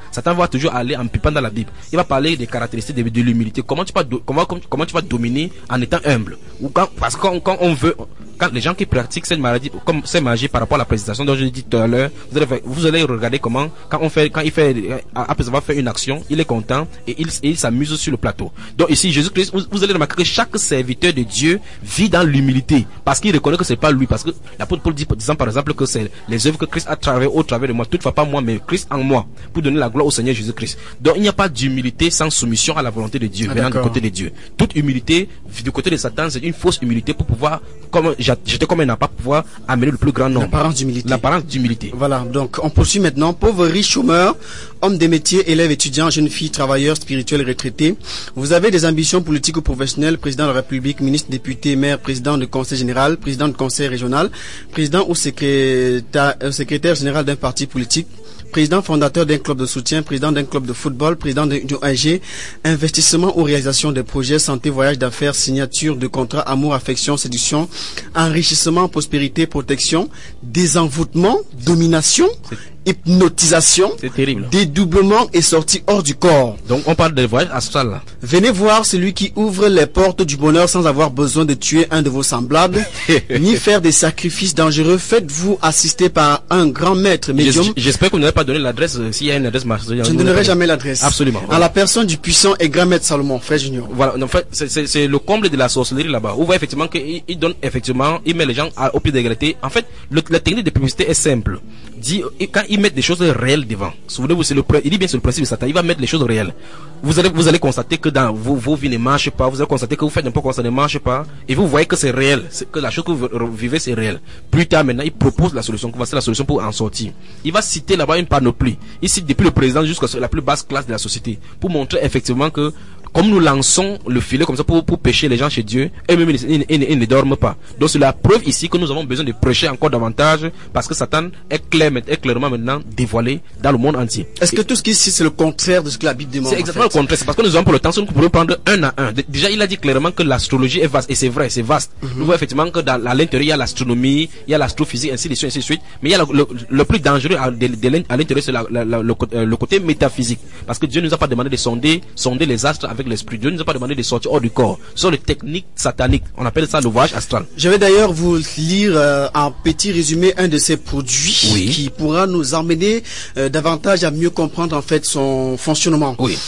[SPEAKER 4] Satan va toujours aller en pipant dans la Bible. Il va parler des caractéristiques de, de l'humilité. Comment tu vas, comment, comment tu vas dominer en étant humble. Ou quand, parce que quand, quand on veut, quand les gens qui pratiquent cette maladie, comme cette magie par rapport à la présentation dont je l'ai dit tout à l'heure, vous allez, vous allez regarder comment, quand on fait, quand il fait, après avoir fait une action, il est content et il, et il s'amuse sur le plateau. Donc ici, Jésus-Christ, vous, vous allez remarquer que chaque serviteur de Dieu vit dans l'humilité, parce qu'il reconnaît que c'est pas lui, parce que l'apôtre Paul dit, disant par exemple que c'est les œuvres que Christ a travaillé au travers de moi, toutefois pas moi, mais Christ en moi, pour donner la gloire au Seigneur Jésus-Christ. Donc il n'y a pas d'humilité sans soumission à la volonté de Dieu, ah, venant du côté de Dieu. Toute humilité, du côté de Satan, c'est une fausse humilité pour pouvoir, comme, j'étais comme un appât, pouvoir amener le plus grand nombre.
[SPEAKER 3] L'apparence d'humilité.
[SPEAKER 4] L'apparence d'humilité.
[SPEAKER 3] Voilà, donc on poursuit maintenant. Pauvres, riches, chômeurs, hommes des métiers, élèves, étudiants, jeunes filles, travailleurs, spirituels, retraités. Vous avez des ambitions politiques ou professionnelles, président de la République, ministre, député, maire, président du conseil général, président du conseil régional, président ou secrétaire, secrétaire général d'un parti politique, président fondateur d'un club de soutien, président d'un club de football, président d'un O N G, investissement ou réalisation de projets, santé, voyage d'affaires, signature de contrats, amour, affection, séduction, enrichissement, prospérité, protection, désenvoûtement, domination, hypnotisation,
[SPEAKER 4] c'est terrible,
[SPEAKER 3] dédoublement et sortie hors du corps.
[SPEAKER 4] Donc on parle de voyage astral là.
[SPEAKER 3] Venez voir celui qui ouvre les portes du bonheur sans avoir besoin de tuer un de vos semblables, ni faire des sacrifices dangereux. Faites-vous assister par un grand maître médium.
[SPEAKER 4] J'espère que vous n'avez pas donné l'adresse, euh, s'il y a une adresse. Je
[SPEAKER 3] ne donnerai jamais l'adresse.
[SPEAKER 4] Absolument.
[SPEAKER 3] À la personne du puissant et grand maître Salomon, frère Junior.
[SPEAKER 4] Voilà, en fait, c'est le comble de la sorcellerie là-bas. Vous voyez effectivement qu'il il donne effectivement, il met les gens à, au pied d'égalité. En fait, le, la technique de publicité est simple. Dit, quand ils mettent des choses réelles devant, souvenez-vous, c'est le, il dit bien c'est le principe de Satan, il va mettre les choses réelles. Vous allez, vous allez constater que dans vos, vos vies ne marchent pas, vous allez constater que vous faites n'importe quoi, ça ne marche pas, et vous voyez que c'est réel, que la chose que vous vivez c'est réel. Plus tard maintenant, il propose la solution, voici la solution pour en sortir. Il va citer là-bas une panoplie. Il cite depuis le président jusqu'à la plus basse classe de la société, pour montrer effectivement que comme nous lançons le filet comme ça pour, pour pêcher les gens chez Dieu, eux-mêmes ils, ils, ils, ils ne dorment pas. Donc c'est la preuve ici que nous avons besoin de prêcher encore davantage, parce que Satan est, clair, est clairement maintenant dévoilé dans le monde entier.
[SPEAKER 3] Est-ce que tout ce qui ici c'est le contraire de ce que la Bible demande?
[SPEAKER 4] C'est exactement en fait le contraire. C'est parce que nous avons pour le temps, nous pouvons prendre un à un. Déjà il a dit clairement que l'astrologie est vaste, et c'est vrai, c'est vaste. Mm-hmm. Nous voyons effectivement que dans, à l'intérieur il y a l'astronomie, il y a l'astrophysique, ainsi de suite, ainsi de suite. Mais il y a le, le, le plus dangereux à, de, de, à l'intérieur, c'est la, la, la, le, le côté métaphysique. Parce que Dieu nous a pas demandé de sonder, sonder les astres avec l'esprit. Dieu nous a pas demandé de sortir hors du corps. Ce sont les techniques sataniques. On appelle ça le voyage astral.
[SPEAKER 3] Je vais d'ailleurs vous lire euh, en petit résumé un de ces produits, oui, qui pourra nous emmener euh, davantage à mieux comprendre en fait son fonctionnement.
[SPEAKER 4] Oui.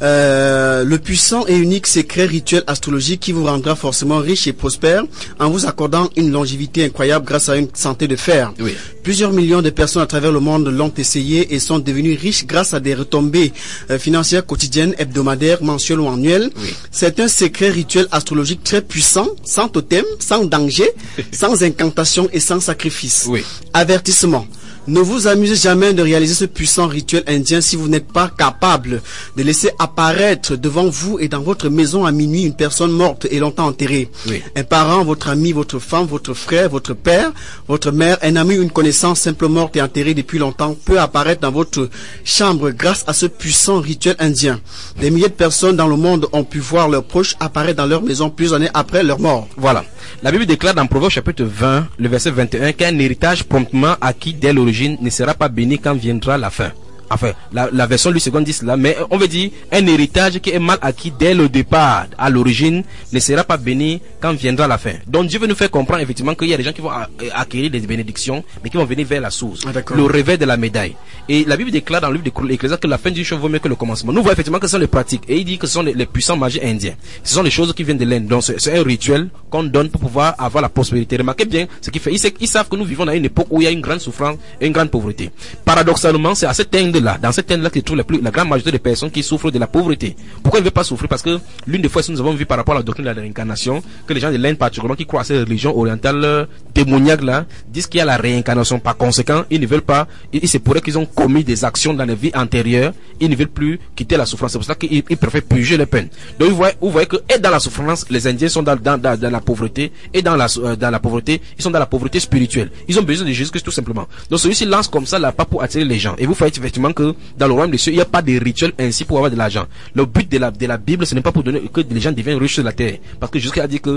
[SPEAKER 3] Euh, le puissant et unique secret rituel astrologique qui vous rendra forcément riche et prospère en vous accordant une longévité incroyable grâce à une santé de fer.
[SPEAKER 4] Oui.
[SPEAKER 3] Plusieurs millions de personnes à travers le monde l'ont essayé et sont devenues riches grâce à des retombées euh, financières quotidiennes, hebdomadaires, mensuelles ou annuelles.
[SPEAKER 4] Oui.
[SPEAKER 3] C'est un secret rituel astrologique très puissant, sans totem, sans danger, sans incantation et sans sacrifice.
[SPEAKER 4] Oui.
[SPEAKER 3] Avertissement. Ne vous amusez jamais de réaliser ce puissant rituel indien si vous n'êtes pas capable de laisser apparaître devant vous et dans votre maison à minuit une personne morte et longtemps enterrée.
[SPEAKER 4] Oui.
[SPEAKER 3] Un parent, votre ami, votre femme, votre frère, votre père, votre mère, un ami ou une connaissance simple morte et enterrée depuis longtemps peut apparaître dans votre chambre grâce à ce puissant rituel indien. Des milliers de personnes dans le monde ont pu voir leurs proches apparaître dans leur maison plusieurs années après leur mort.
[SPEAKER 4] Voilà. La Bible déclare dans Proverbe chapitre vingt, le verset vingt et un, qu'un héritage promptement acquis dès l'origine ne sera pas béni quand viendra la fin. Enfin, la, la version Louis deux dit cela, mais on veut dire un héritage qui est mal acquis dès le départ, à l'origine, ne sera pas béni quand viendra la fin. Donc Dieu veut nous faire comprendre effectivement qu'il y a des gens qui vont acquérir des bénédictions, mais qui vont venir vers la source, ah, le revers de la médaille. Et la Bible déclare dans le livre de l'Ecclésiaste que la fin d'une chose vaut mieux que le commencement. Nous voyons effectivement que ce sont les pratiques, et il dit que ce sont les, les puissants magies indiens. Ce sont les choses qui viennent de l'Inde. Donc c'est un rituel qu'on donne pour pouvoir avoir la prospérité. Remarquez bien ce qu'il fait. Ils, ils savent que nous vivons dans une époque où il y a une grande souffrance et une grande pauvreté. Paradoxalement, c'est à cette Inde-là, dans cette Inde-là que se trouve la, plus, la grande majorité des personnes qui souffrent de la pauvreté. Pourquoi ils ne veulent pas souffrir? Parce que l'une des fois, si nous avons vu par rapport à la doctrine de la réincarnation, que les gens de l'Inde particulièrement qui croient à cette religion orientale démoniaque-là, disent qu'il y a la réincarnation. Par conséquent, ils ne veulent pas, il, il se pourrait qu'ils ont commis des actions dans la vie antérieure, ils ne veulent plus quitter la souffrance. C'est pour ça qu'ils ils préfèrent purger les peines. Donc vous voyez, vous voyez que et dans la souffrance, les Indiens sont dans, dans, dans, dans la pauvreté, et dans la, euh, dans la pauvreté, ils sont dans la pauvreté spirituelle. Ils ont besoin de Jésus-Christ tout simplement. Donc celui-ci lance comme ça là, pas pour attirer les gens. Et vous voyez effectivement que dans le royaume des cieux, il n'y a pas de rituel ainsi pour avoir de l'argent. Le but de la, de la Bible, ce n'est pas pour donner que les gens deviennent riches sur la terre. Parce que Jésus a dit que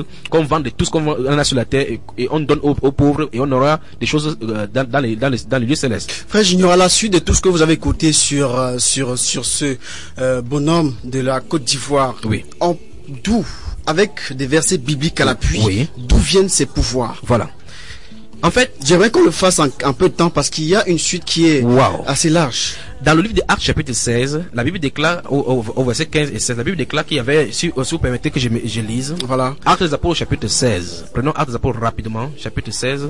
[SPEAKER 4] que qu'on vende tout ce qu'on a sur la terre et, et on donne aux, aux pauvres et on aura des choses euh, dans, dans, les, dans, les, dans les lieux célestes.
[SPEAKER 3] Frère Junior, à la suite de tout ce que vous avez écouté sur euh, sur sur ce euh, bonhomme de la Côte d'Ivoire,
[SPEAKER 4] oui.
[SPEAKER 3] en, d'où, avec des versets bibliques à l'appui,
[SPEAKER 4] oui.
[SPEAKER 3] d'où viennent ces pouvoirs?
[SPEAKER 4] Voilà. En fait,
[SPEAKER 3] j'aimerais qu'on le fasse en un peu de temps parce qu'il y a une suite qui est wow. assez large.
[SPEAKER 4] Dans le livre de Actes chapitre seize, la Bible déclare au, au, au verset quinze et seize, la Bible déclare qu'il y avait, si, si vous permettez que je, je lise,
[SPEAKER 3] voilà.
[SPEAKER 4] Actes des Apôtres chapitre seize. Prenons Actes des Apôtres rapidement, chapitre seize.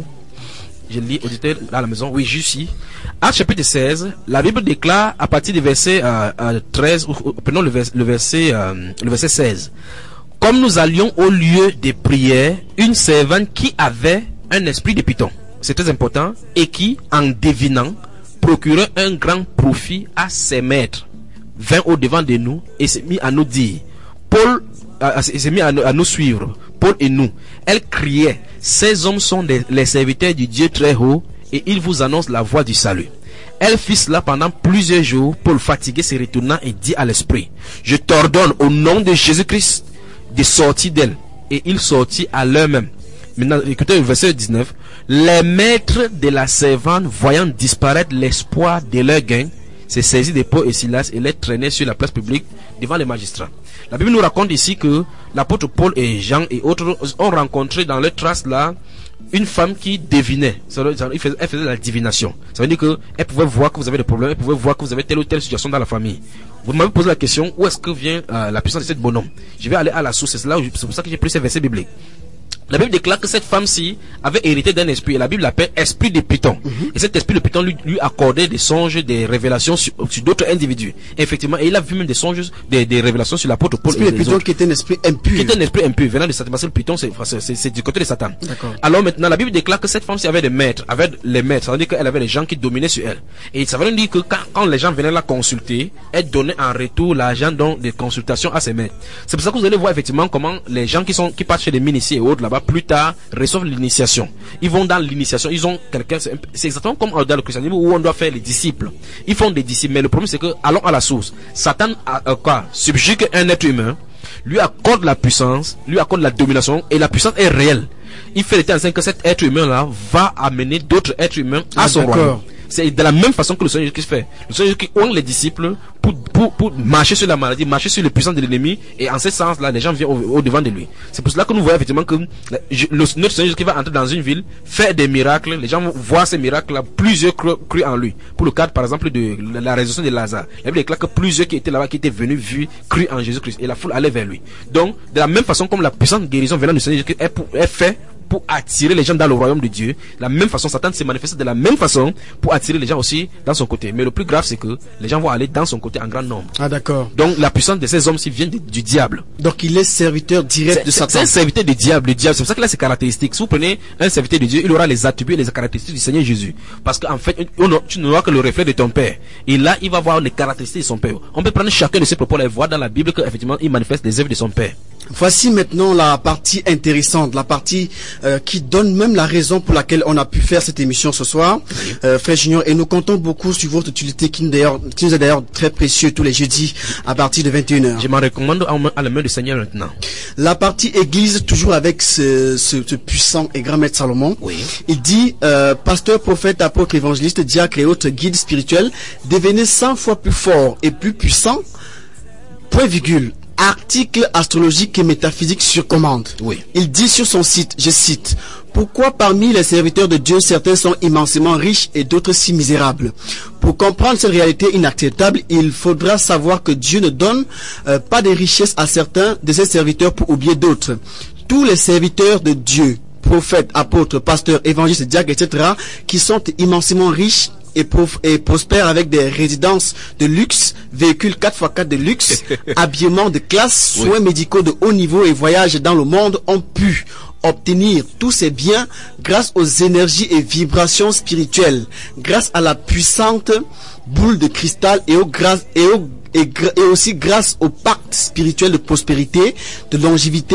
[SPEAKER 4] Je lis auditeur à la maison. Oui, juste ici. Actes chapitre seize, la Bible déclare à partir du verset euh, euh, treize, ou, ou, prenons le, vers, le verset euh, le verset seize. Comme nous allions au lieu des prières, une servante qui avait un esprit de python, c'est très important, et qui, en devinant, procurait un grand profit à ses maîtres, vint au devant de nous et s'est mis à nous dire, Paul, euh, s'est mis à, à nous suivre, Paul et nous. Elle criait, ces hommes sont des, les serviteurs du Dieu très haut, et ils vous annoncent la voie du salut. Elle fit cela pendant plusieurs jours. Paul, fatigué, se retourna et dit à l'esprit, je t'ordonne au nom de Jésus-Christ de sortir d'elle. Et il sortit à l'heure même. Maintenant, écoutez le verset dix-neuf. Les maîtres de la servante, voyant disparaître l'espoir de leur gain, se saisirent de Paul et Silas et les traînaient sur la place publique devant les magistrats. La Bible nous raconte ici que l'apôtre Paul et Jean et autres ont rencontré dans leurs traces là une femme qui devinait. Elle faisait, elle faisait la divination. Ça veut dire qu'elle pouvait voir que vous avez des problèmes, elle pouvait voir que vous avez telle ou telle situation dans la famille. Vous m'avez posé la question, où est-ce que vient euh, la puissance de cette bonhomme? Je vais aller à la source, c'est là où je, c'est pour ça que j'ai pris ces versets bibliques. La Bible déclare que cette femme-ci avait hérité d'un esprit, et la Bible l'appelle esprit de Python. Mm-hmm. Et cet esprit de Python lui, lui accordait des songes, des révélations sur, sur d'autres individus. Et effectivement, et il a vu même des songes, des, des révélations sur l'apôtre Paul.
[SPEAKER 3] L'esprit de Python qui était un esprit impur.
[SPEAKER 4] Qui était un esprit impur, venant de Satan. Parce que le Python, c'est, c'est, c'est du côté de Satan.
[SPEAKER 3] D'accord.
[SPEAKER 4] Alors maintenant, la Bible déclare que cette femme-ci avait des maîtres, avait les maîtres. Ça veut dire qu'elle avait des gens qui dominaient sur elle. Et ça veut dire que quand, quand les gens venaient la consulter, elle donnait en retour l'argent donc des consultations à ses maîtres. C'est pour ça que vous allez voir effectivement comment les gens qui sont, qui partent chez les initiés et autres là-bas, plus tard, reçoivent l'initiation. Ils vont dans l'initiation, ils ont quelqu'un, c'est exactement comme dans le christianisme où on doit faire les disciples. Ils font des disciples, mais le problème c'est que, allons à la source. Satan a, a quoi? Subjugue un être humain, lui accorde la puissance, lui accorde la domination, et la puissance est réelle. Il fait l'état que cet être humain là va amener d'autres êtres humains à ah, son royaume. C'est de la même façon que le Seigneur Jésus-Christ fait. Le Seigneur Jésus-Christ ont les disciples pour, pour, pour marcher sur la maladie, marcher sur les puissances de l'ennemi, et en ce sens-là, les gens viennent au, au devant de lui. C'est pour cela que nous voyons effectivement que le, notre Seigneur Jésus-Christ va entrer dans une ville, faire des miracles, les gens vont voir ces miracles-là, plusieurs cru, cru en lui. Pour le cadre, par exemple, de la résurrection de Lazare. La Bible déclare que plusieurs qui étaient là-bas, qui étaient venus, vus, cru en Jésus-Christ, et la foule allait vers lui. Donc, de la même façon comme la puissante guérison venant du Seigneur Jésus-Christ est, pour, est fait pour attirer les gens dans le royaume de Dieu, la même façon Satan s'est manifesté de la même façon pour attirer les gens aussi dans son côté. Mais le plus grave c'est que les gens vont aller dans son côté en grand nombre.
[SPEAKER 3] Ah d'accord.
[SPEAKER 4] Donc la puissance de ces hommes-ci vient du, du diable.
[SPEAKER 3] Donc il est serviteur direct
[SPEAKER 4] c'est,
[SPEAKER 3] de Satan.
[SPEAKER 4] C'est un serviteur du diable, le diable. C'est pour ça qu'il a ses caractéristiques. Si vous prenez un serviteur de Dieu, il aura les attributs et les caractéristiques du Seigneur Jésus. Parce qu'en fait, on, tu n'auras que le reflet de ton Père. Et là, il va voir les caractéristiques de son Père. On peut prendre chacun de ces propos et voir dans la Bible qu'effectivement, il manifeste les œuvres de son Père.
[SPEAKER 3] Voici maintenant la partie intéressante, la partie euh, qui donne même la raison pour laquelle on a pu faire cette émission ce soir, euh, Frère Junior, et nous comptons beaucoup sur votre utilité qui nous, d'ailleurs, qui nous est d'ailleurs très précieux tous les jeudis à partir de vingt et une heures.
[SPEAKER 4] Je m'en recommande à la main du Seigneur maintenant.
[SPEAKER 3] La partie église, toujours avec ce, ce, ce puissant et grand maître Salomon,
[SPEAKER 4] oui.
[SPEAKER 3] Il dit, euh, pasteur, prophète, apôtre, évangéliste, diacre et autres guides spirituels, devenez cent fois plus fort et plus puissant, point virgule. Article astrologique et métaphysique sur commande.
[SPEAKER 4] Oui.
[SPEAKER 3] Il dit sur son site, je cite, pourquoi parmi les serviteurs de Dieu certains sont immensément riches et d'autres si misérables? Pour comprendre cette réalité inacceptable, il faudra savoir que Dieu ne donne euh, pas de richesses à certains de ses serviteurs pour oublier d'autres. Tous les serviteurs de Dieu, prophètes, apôtres, pasteurs, évangélistes, diacres, et cetera, qui sont immensément riches et, prof, et prospèrent avec des résidences de luxe, véhicules quatre par quatre de luxe, habillement de classe, soins oui. médicaux de haut niveau et voyages dans le monde, ont pu obtenir tous ces biens grâce aux énergies et vibrations spirituelles, grâce à la puissante boule de cristal et, aux grâces, et, aux, et, et aussi grâce au pacte spirituel de prospérité, de longévité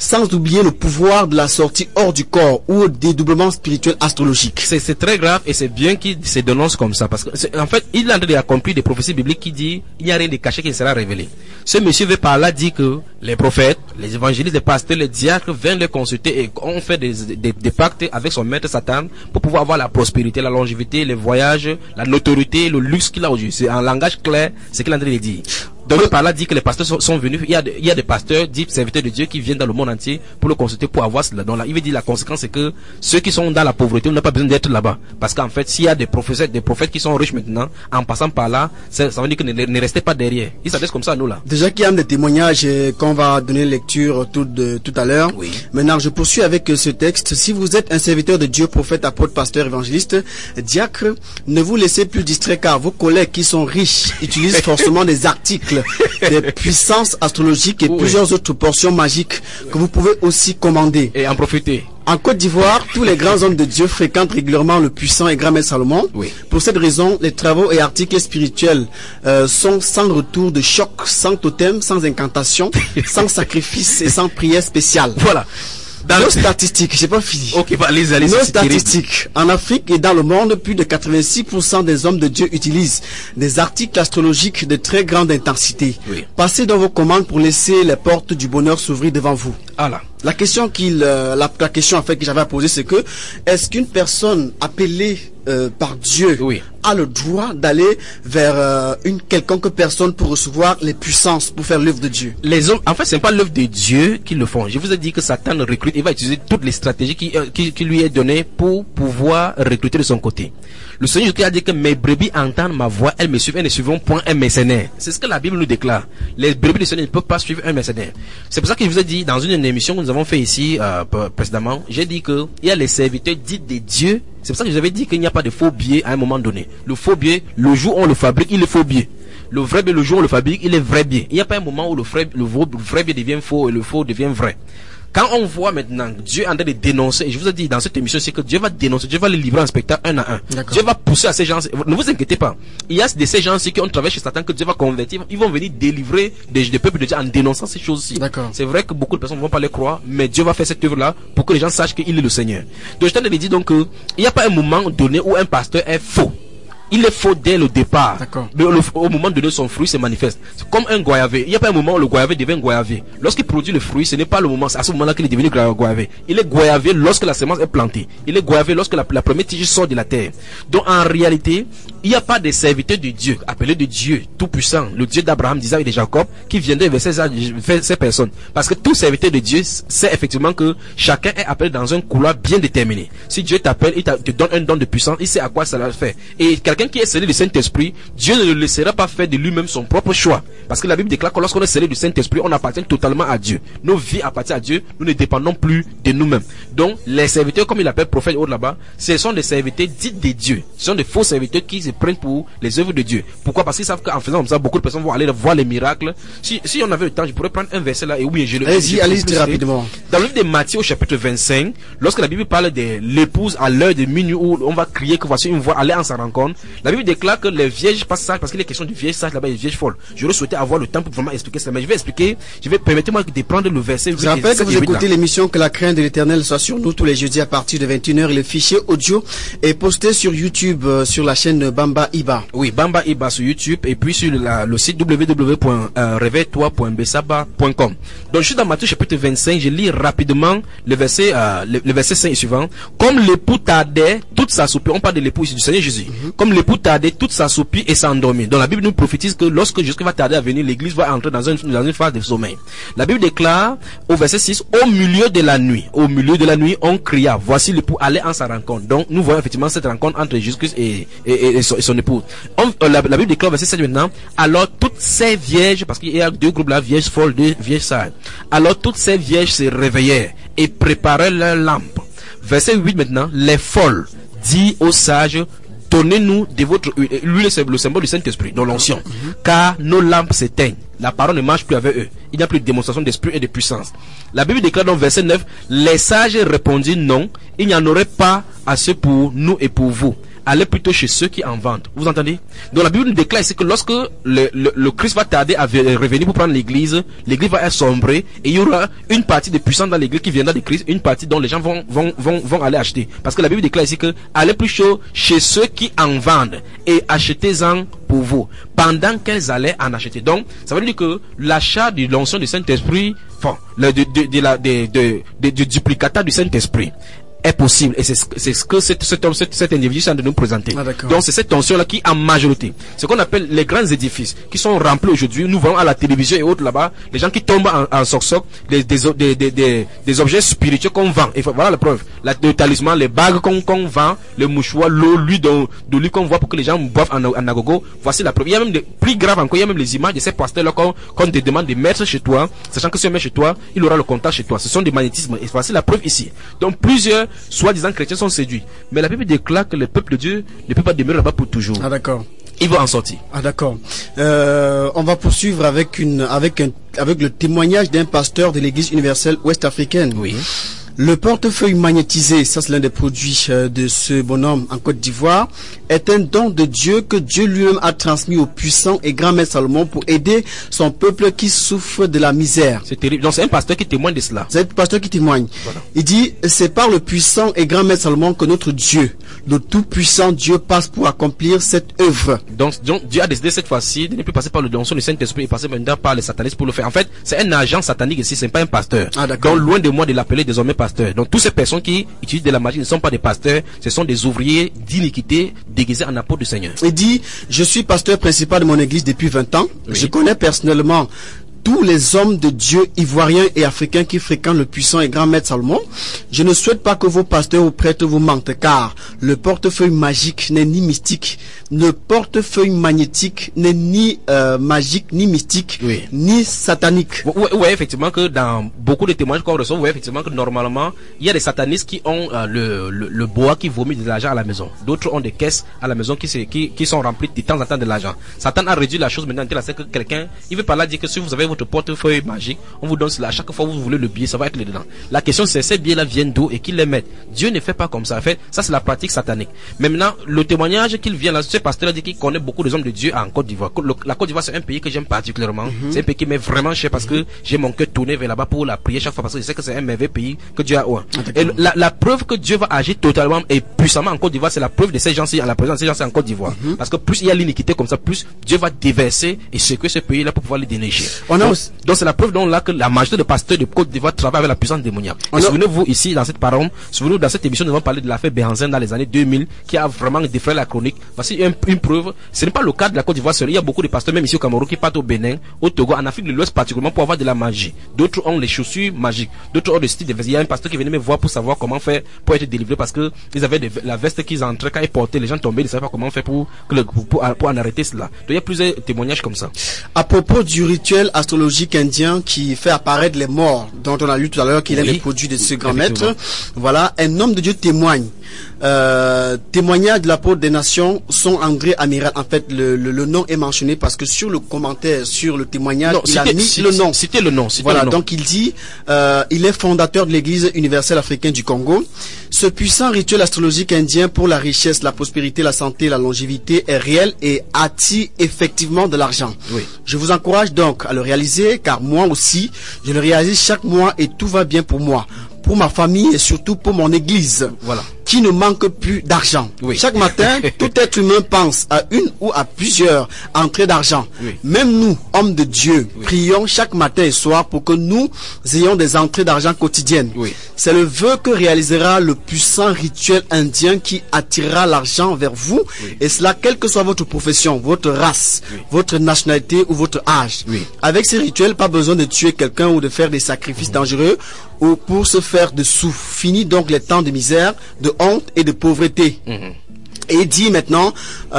[SPEAKER 3] sans oublier le pouvoir de la sortie hors du corps ou au dédoublement spirituel astrologique.
[SPEAKER 4] C'est, c'est très grave et c'est bien qu'il se dénonce comme ça parce que c'est, en fait il a accompli des prophéties bibliques qui disent il n'y a rien de caché qui ne sera révélé. Ce monsieur veut par là dire que les prophètes, les évangélistes, les pasteurs, les diacres viennent les consulter et ont fait des, des, des pactes avec son maître Satan pour pouvoir avoir la prospérité, la longévité, les voyages, la notoriété, le luxe qu'il a aujourd'hui. C'est en langage clair ce qu'il a en train de dire. Donc par là dit que les pasteurs sont, sont venus, il y, a de, il y a des pasteurs dits serviteurs de Dieu qui viennent dans le monde entier pour le consulter pour avoir cela. Donc là, il veut dire la conséquence c'est que ceux qui sont dans la pauvreté n'ont pas besoin d'être là-bas. Parce qu'en fait, s'il y a des prophètes, des prophètes qui sont riches maintenant, en passant par là, ça, ça veut dire que ne, ne restez pas derrière. Ils s'adressent comme ça à nous là.
[SPEAKER 3] Déjà qu'il y a des témoignages euh, qu'on va donner lecture tout, de, tout à l'heure.
[SPEAKER 4] Oui.
[SPEAKER 3] Maintenant, je poursuis avec euh, ce texte. Si vous êtes un serviteur de Dieu, prophète, apôtre, pasteur, évangéliste, diacre, ne vous laissez plus distraire car vos collègues qui sont riches utilisent forcément des articles, des puissance astrologique et oui. plusieurs autres portions magiques que vous pouvez aussi commander.
[SPEAKER 4] Et en profiter.
[SPEAKER 3] En Côte d'Ivoire, tous les grands hommes de Dieu fréquentent régulièrement le puissant et grand maître Salomon.
[SPEAKER 4] Oui.
[SPEAKER 3] Pour cette raison, les travaux et articles spirituels euh, sont sans retour de choc, sans totem, sans incantation, sans sacrifice et sans prière spéciale.
[SPEAKER 4] Voilà.
[SPEAKER 3] Dans nos statistiques, j'ai pas fini.
[SPEAKER 4] Ok, bah, allez, allez,
[SPEAKER 3] nos statistiques, en Afrique et dans le monde, plus de quatre-vingt-six pour cent des hommes de Dieu utilisent des articles astrologiques de très grande intensité.
[SPEAKER 4] Oui.
[SPEAKER 3] Passez dans vos commandes pour laisser les portes du bonheur s'ouvrir devant vous.
[SPEAKER 4] Ah là.
[SPEAKER 3] La question qu'il, euh, la, la question en fait que j'avais à poser, c'est que est-ce qu'une personne appelée euh, par Dieu
[SPEAKER 4] oui.
[SPEAKER 3] a le droit d'aller vers euh, une quelconque personne pour recevoir les puissances pour faire l'œuvre de Dieu?
[SPEAKER 4] Les hommes, en fait, c'est pas l'œuvre de Dieu qui le font. Je vous ai dit que Satan recrute, il va utiliser toutes les stratégies qui, euh, qui, qui lui est données pour pouvoir recruter de son côté. Le Seigneur Jésus a dit que mes brebis entendent ma voix, elles me suivent, elles ne suivront point un mercenaire. C'est ce que la Bible nous déclare. Les brebis du Seigneur ne peuvent pas suivre un mercenaire. C'est pour ça que je vous ai dit, dans une émission que nous avons fait ici euh, précédemment, j'ai dit que il y a les serviteurs dits des dieux. C'est pour ça que je vous avais dit qu'il n'y a pas de faux biais à un moment donné. Le faux biais, le jour où on le fabrique, il est faux biais. Le vrai biais, le jour où on le fabrique, il est vrai biais. Il n'y a pas un moment où le vrai, le vrai biais devient faux et le faux devient vrai. Quand on voit maintenant Dieu en train de dénoncer, et je vous ai dit dans cette émission, c'est que Dieu va dénoncer, Dieu va les livrer en spectacle un à un. D'accord. Dieu va pousser à ces gens, ne vous inquiétez pas. Il y a de ces gens-ci qui ont travaillé chez Satan que Dieu va convertir, ils vont venir délivrer des, des peuples de Dieu en dénonçant ces choses-ci.
[SPEAKER 3] D'accord.
[SPEAKER 4] C'est vrai que beaucoup de personnes ne vont pas les croire, mais Dieu va faire cette œuvre-là pour que les gens sachent qu'il est le Seigneur. Donc je t'en ai dit donc qu'il n'y a pas un moment donné où un pasteur est faux. Il est faux dès le départ. Le, le, au moment de donner son fruit, se manifeste. C'est comme un goyavé. Il n'y a pas un moment où le goyavé devient goyavé. Lorsqu'il produit le fruit, ce n'est pas le moment, c'est à ce moment-là qu'il est devenu goyavé. Il est goyavé lorsque la semence est plantée. Il est goyavé lorsque la, la première tige sort de la terre. Donc en réalité, il n'y a pas de serviteurs de Dieu, appelés de Dieu tout-puissant, le Dieu d'Abraham, d'Isaac et de Jacob, qui viendrait vers ces, vers ces personnes. Parce que tout serviteur de Dieu sait effectivement que chacun est appelé dans un couloir bien déterminé. Si Dieu t'appelle, il te donne un don de puissance, il sait à quoi ça va faire. Et quelqu'un qui est scellé du Saint-Esprit, Dieu ne le laissera pas faire de lui-même son propre choix. Parce que la Bible déclare que lorsqu'on est scellé du Saint-Esprit, on appartient totalement à Dieu. Nos vies appartiennent à Dieu, nous ne dépendons plus de nous-mêmes. Donc, les serviteurs, comme il appelle prophète haut là-bas, ce sont des serviteurs dits des dieux. Ce sont des faux serviteurs qui se prennent pour les œuvres de Dieu. Pourquoi? Parce qu'ils savent qu'en faisant comme ça, beaucoup de personnes vont aller voir les miracles. Si, si on avait le temps, je pourrais prendre un verset là et oui, je le
[SPEAKER 3] Allez-y, allez-y très rapidement.
[SPEAKER 4] Dans le livre de Matthieu au chapitre vingt-cinq, lorsque la Bible parle de l'épouse à l'heure de minuit où on va crier que voici une voix aller en sa rencontre, la Bible déclare que les vierges passent sages, parce qu'il est question du vierge sage là-bas et vierge folle. J'aurais souhaité avoir le temps pour vraiment expliquer ça, mais je vais expliquer, je vais, permettez-moi de prendre le verset.
[SPEAKER 3] Je rappelle que vous écoutez l'émission Que la crainte de l'Éternel soit sur nous tous les jeudis à partir de vingt et une heures et le fichier audio est posté sur YouTube, euh, sur la chaîne Bamba Iba.
[SPEAKER 4] Oui, Bamba Iba sur YouTube et puis sur la, le site w w w point réveille toi point bessaba point com. Donc je suis dans Matthieu chapitre vingt-cinq, je lis rapidement le verset, euh, le, le verset cinq suivant. Comme l'époux tardait toute sa soupir, on parle de l'époux ici du Seigneur Jésus. Mm-hmm. Comme l'époux tardait toute sa soupir et s'endormit. Donc la Bible nous prophétise que lorsque Jésus va tarder à venir, l'église va entrer dans une, dans une phase de sommeil. La Bible déclare au verset six, au milieu de la nuit, au milieu de la nuit, on cria, voici l'époux aller en sa rencontre. Donc nous voyons effectivement cette rencontre entre Jésus-Christ et, et, et, et, son, et son épouse. On, euh, la, la Bible déclare verset sept maintenant, alors toutes ces vierges, parce qu'il y a deux groupes là, vierges folles, deux vierges sages. Alors toutes ces vierges se réveillèrent et préparaient leurs lampes. Verset huit maintenant, les folles dit aux sages, donnez-nous de votre huile. L'huile, c'est le symbole du Saint-Esprit, dans l'onction. Mm-hmm. Car nos lampes s'éteignent. La parole ne marche plus avec eux. Il n'y a plus de démonstration d'esprit et de puissance. La Bible déclare dans verset neuf, les sages répondirent non, il n'y en aurait pas assez pour nous et pour vous. allez plutôt chez ceux qui en vendent. Vous entendez? Donc la Bible nous déclare ici que lorsque le, le, le Christ va tarder à revenir pour prendre l'église, l'église va être sombrée et il y aura une partie des puissants dans l'église qui viendra de Christ, une partie dont les gens vont, vont, vont, vont aller acheter. Parce que la Bible déclare ici que allez plutôt chez ceux qui en vendent et achetez-en pour vous, pendant qu'elles allaient en acheter. Donc, ça veut dire que l'achat de l'onction du Saint-Esprit, enfin, le, de, de, de la, de, de, de, du duplicata du Saint-Esprit, est possible, et c'est ce, c'est ce que cet, cet homme, cet, cet individu est de nous présenter. Ah, donc c'est cette tension-là qui, en majorité, ce qu'on appelle les grands édifices qui sont remplis aujourd'hui. Nous voyons à la télévision et autres là-bas, les gens qui tombent en, en soc-soc, des, des, des, des, des, des objets spirituels qu'on vend. Et voilà la preuve. La, le talisman, les bagues qu'on qu'on vend, le mouchoir, l'eau, l'huile de, de l'huile qu'on voit pour que les gens boivent en, en agogo. Voici la preuve. Il y a même des, plus grave encore, il y a même les images de ces pasteurs-là qu'on, qu'on te demande de mettre chez toi, sachant que si on met chez toi, il aura le contact chez toi. Ce sont des magnétismes. Et voici la preuve ici. Donc plusieurs soi-disant chrétiens sont séduits. Mais la Bible déclare que le peuple de Dieu ne peut pas demeurer là-bas pour toujours.
[SPEAKER 3] Ah d'accord.
[SPEAKER 4] Il va en sortir.
[SPEAKER 3] Ah d'accord. Euh, on va poursuivre avec une avec un avec le témoignage d'un pasteur de l'Église universelle ouest-africaine.
[SPEAKER 4] Oui.
[SPEAKER 3] Le portefeuille magnétisé, ça c'est l'un des produits de ce bonhomme en Côte d'Ivoire, est un don de Dieu que Dieu lui-même a transmis au puissant et grand maître Salomon pour aider son peuple qui souffre de la misère.
[SPEAKER 4] C'est terrible. Donc c'est un pasteur qui témoigne de cela.
[SPEAKER 3] C'est un pasteur qui témoigne. Voilà. Il dit, c'est par le puissant et grand maître Salomon que notre Dieu, le tout-puissant Dieu, passe pour accomplir cette œuvre.
[SPEAKER 4] Donc, donc Dieu a décidé cette fois-ci de ne plus passer par le don du Saint-Esprit et passer maintenant par les satanistes pour le faire. En fait, c'est un agent satanique ici, c'est pas un pasteur.
[SPEAKER 3] Ah, d'accord.
[SPEAKER 4] Donc loin de moi de l'appeler désormais pasteur. Donc toutes ces personnes qui utilisent de la magie ne sont pas des pasteurs, ce sont des ouvriers d'iniquité déguisés en apôtres du Seigneur.
[SPEAKER 3] Il dit, je suis pasteur principal de mon église depuis vingt ans. Oui. Je connais personnellement tous les hommes de Dieu ivoiriens et africains qui fréquentent le puissant et grand maître Salomon. Je ne souhaite pas que vos pasteurs ou prêtres vous mentent, car le portefeuille magique n'est ni mystique, le portefeuille magnétique n'est ni euh, magique, ni mystique, oui. ni satanique.
[SPEAKER 4] Oui, oui, effectivement que dans beaucoup de témoignages qu'on reçoit, vous voyez effectivement que normalement, il y a des satanistes qui ont euh, le, le, le bois qui vomit de l'argent à la maison. D'autres ont des caisses à la maison qui, qui, qui sont remplies de temps en temps de l'argent. Satan a réduit la chose maintenant, c'est que quelqu'un, il veut par là dire que si vous avez votre portefeuille magique, on vous donne cela. À chaque fois que vous voulez le billet, ça va être dedans. La question c'est, ces billets-là viennent d'où et qui les mettent? Dieu ne fait pas comme ça. En fait, ça c'est la pratique satanique. Mais maintenant, le témoignage qu'il vient là, ce pasteur dit qu'il connaît beaucoup des hommes de Dieu en Côte d'Ivoire. La Côte d'Ivoire c'est un pays que j'aime particulièrement. Mm-hmm. C'est un pays qui m'est vraiment cher parce que j'ai mon cœur tourné vers là-bas pour la prier chaque fois parce que je sais que c'est un merveilleux pays que Dieu a. Ouais. Et la, la preuve que Dieu va agir totalement et puissamment en Côte d'Ivoire, c'est la preuve de ces gens-ci, en la présence de ces gens-ci en Côte d'Ivoire. Mm-hmm. Parce que plus il y a l'iniquité comme ça, plus Dieu va déverser et secouer ce pays-là pour pouvoir les déneiger. On donc, aussi... donc c'est la preuve donc là que la majorité de pasteurs de Côte d'Ivoire travaillent avec la puissance démoniaque. Et souvenez-vous ici dans cette parole, souvenez-vous dans cette émission nous avons parlé de l'affaire Béhanzin dans les années deux mille qui a vraiment défrayé la chronique. Voici une, une preuve. Ce n'est pas le cas de la Côte d'Ivoire seul. Il y a beaucoup de pasteurs même ici au Cameroun qui partent au Bénin, au Togo, en Afrique de l'Ouest particulièrement pour avoir de la magie. D'autres ont les chaussures magiques, d'autres ont le style de veste. Il y a un pasteur qui venait me voir pour savoir comment faire pour être délivré parce que ils avaient des, la veste qu'ils entraient quand ils portaient, les gens tombaient, ils ne savaient pas comment faire pour, pour, pour, pour, pour en arrêter cela. Donc il y a plusieurs témoignages comme ça.
[SPEAKER 3] À propos du rituel astrologique indien qui fait apparaître les morts, dont on a lu tout à l'heure qu'il oui. est le produit de ce grand maître, voilà, un homme de Dieu témoigne. Euh, témoignage de l'apôtre des nations, son André Amiral. En fait, le, le, le nom est mentionné parce que sur le commentaire, sur le témoignage, non, il a mis
[SPEAKER 4] cité,
[SPEAKER 3] le nom.
[SPEAKER 4] C'était le nom.
[SPEAKER 3] Voilà,
[SPEAKER 4] le nom.
[SPEAKER 3] Donc il dit, euh, il est fondateur de l'Église universelle africaine du Congo. Ce puissant rituel astrologique indien pour la richesse, la prospérité, la santé, la longévité est réel et attire effectivement de l'argent.
[SPEAKER 4] Oui.
[SPEAKER 3] Je vous encourage donc à le réaliser, car moi aussi, je le réalise chaque mois et tout va bien pour moi, pour ma famille et surtout pour mon église.
[SPEAKER 4] Voilà.
[SPEAKER 3] Qui ne manque plus d'argent. Oui. Chaque matin, tout être humain pense à une ou à plusieurs entrées d'argent. Oui. Même nous, hommes de Dieu, oui. prions chaque matin et soir pour que nous ayons des entrées d'argent quotidiennes. Oui. C'est le vœu que réalisera le puissant rituel indien qui attirera l'argent vers vous. Oui. Et cela, quelle que soit votre profession, votre race, oui. votre nationalité ou votre âge. Oui. Avec ces rituels, pas besoin de tuer quelqu'un ou de faire des sacrifices mmh. dangereux ou pour se faire de sous. Fini donc les temps de misère, de honte et de pauvreté. Mmh. Et il dit maintenant,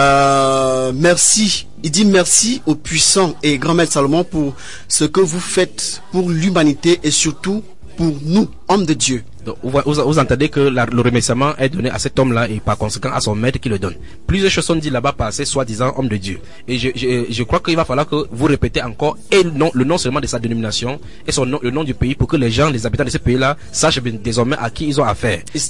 [SPEAKER 3] euh, merci. Il dit merci au puissant et grand maître Salomon pour ce que vous faites pour l'humanité et surtout pour nous, hommes de Dieu.
[SPEAKER 4] Donc, vous, vous, vous entendez que la, le remerciement est donné à cet homme-là et par conséquent à son maître qui le donne. Plusieurs choses sont dites là-bas par ces soi-disant hommes de Dieu. Et je, je, je crois qu'il va falloir que vous répétez encore et le nom, le nom seulement de sa dénomination et son nom, le nom du pays pour que les gens, les habitants de ce pays-là sachent désormais à qui ils ont affaire.
[SPEAKER 3] Il,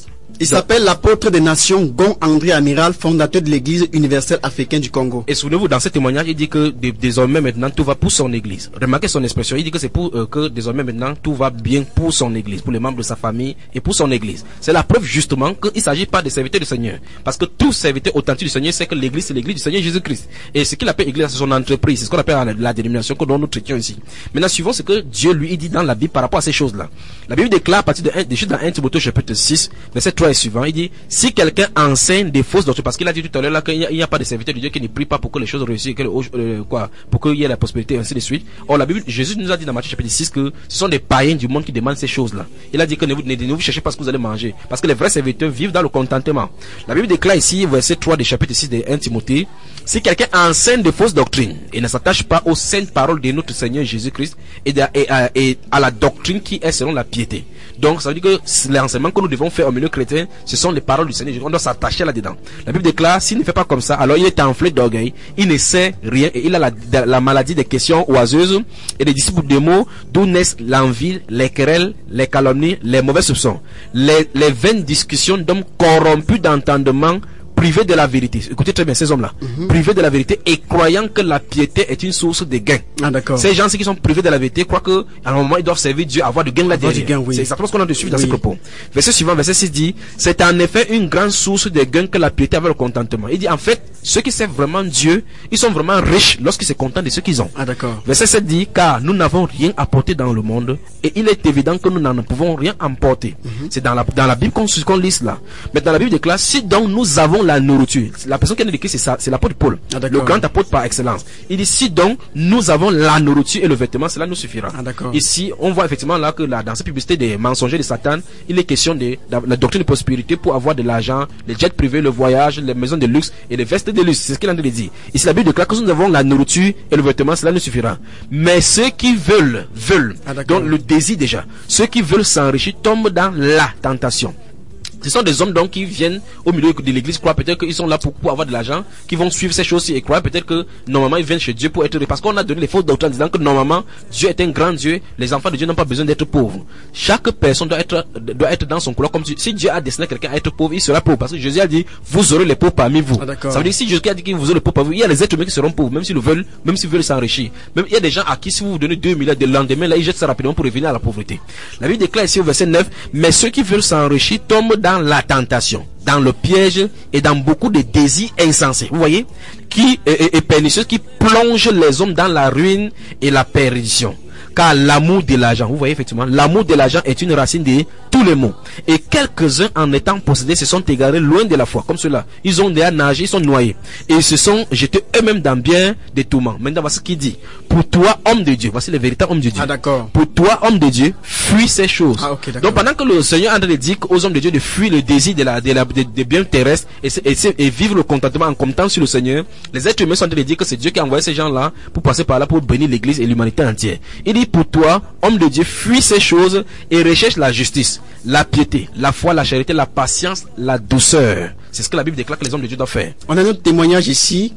[SPEAKER 3] Il s'appelle l'apôtre des nations Gon André Amiral, fondateur de l'église universelle africaine du Congo.
[SPEAKER 4] Et souvenez-vous, dans ce témoignage, il dit que d- désormais maintenant tout va pour son église. Remarquez son expression, il dit que c'est pour euh, que désormais maintenant tout va bien pour son église, pour les membres de sa famille et pour son église. C'est la preuve justement qu'il ne s'agit pas des serviteurs du Seigneur. Parce que tout serviteur authentique du Seigneur, c'est que l'église, c'est l'église du Seigneur Jésus-Christ. Et ce qu'il appelle église, c'est son entreprise. C'est ce qu'on appelle la, la dénomination que nous traitons ici. Maintenant, suivons ce que Dieu lui dit dans la Bible par rapport à ces choses-là. La Bible déclare à partir de un, des dans un Timothée chapitre six, verset trois et suivant, il dit, si quelqu'un enseigne des fausses doctrines, parce qu'il a dit tout à l'heure là qu'il n'y a, a pas de serviteur de Dieu qui ne prie pas pour que les choses réussissent, que, euh, quoi, pour qu'il y ait la prospérité, ainsi de suite. Or, la Bible, Jésus nous a dit dans Matthieu chapitre six que ce sont des païens du monde qui demandent ces choses-là. Il a dit que ne vous, ne, ne vous cherchez pas ce que vous allez manger, parce que les vrais serviteurs vivent dans le contentement. La Bible déclare ici, verset trois du chapitre six de un Timothée, si quelqu'un enseigne de fausses doctrines et ne s'attache pas aux saintes paroles de notre Seigneur Jésus-Christ et, de, et, à, et à la doctrine qui est selon la piété. Donc, ça veut dire que l'enseignement que nous devons faire au milieu chrétien, ce sont les paroles du Seigneur. On doit s'attacher là-dedans. La Bible déclare, s'il ne fait pas comme ça, alors il est enflé d'orgueil, il ne sait rien et il a la, la maladie des questions oiseuses et des disciples de mots d'où naissent l'envie, les querelles, les calomnies, les mauvais soupçons, les, les vaines discussions d'hommes corrompus d'entendement, privés de la vérité. Écoutez très bien ces hommes-là. Mm-hmm. Privés de la vérité et croyant que la piété est une source de gain.
[SPEAKER 3] Ah, d'accord.
[SPEAKER 4] Ces gens qui sont privés de la vérité croient que à un moment ils doivent servir Dieu, avoir du gain là derrière. Gain, oui. C'est exactement ce qu'on a de suivre oui. dans ces propos. Verset suivant, verset six dit, c'est en effet une grande source de gain que la piété avec le contentement. Il dit en fait, ceux qui servent vraiment Dieu, ils sont vraiment riches lorsqu'ils se contentent de ce qu'ils ont.
[SPEAKER 3] Ah, d'accord.
[SPEAKER 4] Verset sept dit, car nous n'avons rien apporté dans le monde et il est évident que nous n'en pouvons rien emporter. Mm-hmm. C'est dans la, dans la Bible qu'on, qu'on lit cela. Mais dans la Bible déclare, si donc nous avons la nourriture, la personne qui a écrit, c'est ça, c'est l'apôtre Paul, ah, le grand apôtre par excellence. Il dit, si donc nous avons la nourriture et le vêtement, cela nous suffira.
[SPEAKER 3] Ah,
[SPEAKER 4] ici, on voit effectivement là que là, dans cette publicité des mensongers de Satan, il est question de la, la doctrine de prospérité pour avoir de l'argent, les jets privés, le voyage, les maisons de luxe et les vestes de luxe. C'est ce qu'il a dit. Ici, la Bible déclare que nous avons la nourriture et le vêtement, cela nous suffira. Mais ceux qui veulent, veulent, ah, donc le désir déjà, ceux qui veulent s'enrichir tombent dans la tentation. Ce sont des hommes donc qui viennent au milieu de l'église, croient peut-être qu'ils sont là pour, pour avoir de l'argent, qui vont suivre ces choses-ci et croient peut-être que normalement ils viennent chez Dieu pour être heureux. Parce qu'on a donné les fausses doctrines en disant que normalement Dieu est un grand Dieu, les enfants de Dieu n'ont pas besoin d'être pauvres. Chaque personne doit être, doit être dans son couloir comme si, si Dieu a destiné quelqu'un à être pauvre, il sera pauvre. Parce que Jésus a dit, vous aurez les pauvres parmi vous. Ah, ça veut dire si Jésus a dit que vous aurez les pauvres parmi vous, il y a les êtres humains qui seront pauvres, même s'ils veulent, même s'ils veulent s'enrichir. Même il y a des gens à qui si vous vous donnez deux milliards de lendemain, là ils jettent ça rapidement pour revenir à la pauvreté. La Bible déclare ici au verset neuf, mais ceux qui veulent s'enrichir tombent dans la tentation, dans le piège et dans beaucoup de désirs insensés, vous voyez, qui est, est pernicieux, qui plonge les hommes dans la ruine et la perdition. Car l'amour de l'argent, vous voyez effectivement, l'amour de l'argent est une racine de tous les maux. Et quelques-uns, en étant possédés, se sont égarés loin de la foi, comme cela. Ils ont déjà nagé, ils sont noyés. Et ils se sont jetés eux-mêmes dans bien des tourments. Maintenant, voici ce qu'il dit. Pour toi, homme de Dieu, voici le véritable homme de Dieu.
[SPEAKER 3] Ah, d'accord.
[SPEAKER 4] Pour toi, homme de Dieu, fuis ces choses.
[SPEAKER 3] Ah, okay,
[SPEAKER 4] donc, pendant que le Seigneur André dit aux hommes de Dieu de fuir le désir de la, de la, de, de biens terrestres et, et, et vivre le contentement en comptant sur le Seigneur, les êtres humains sont en train de dire que c'est Dieu qui a envoyé ces gens-là pour passer par là pour bénir l'église et l'humanité entière. Il dit, pour toi, homme de Dieu, fuis ces choses et recherche la justice, la piété, la foi, la charité, la patience, la douceur. C'est ce que la Bible déclare que les hommes de Dieu doivent faire.
[SPEAKER 3] On a notre témoignage ici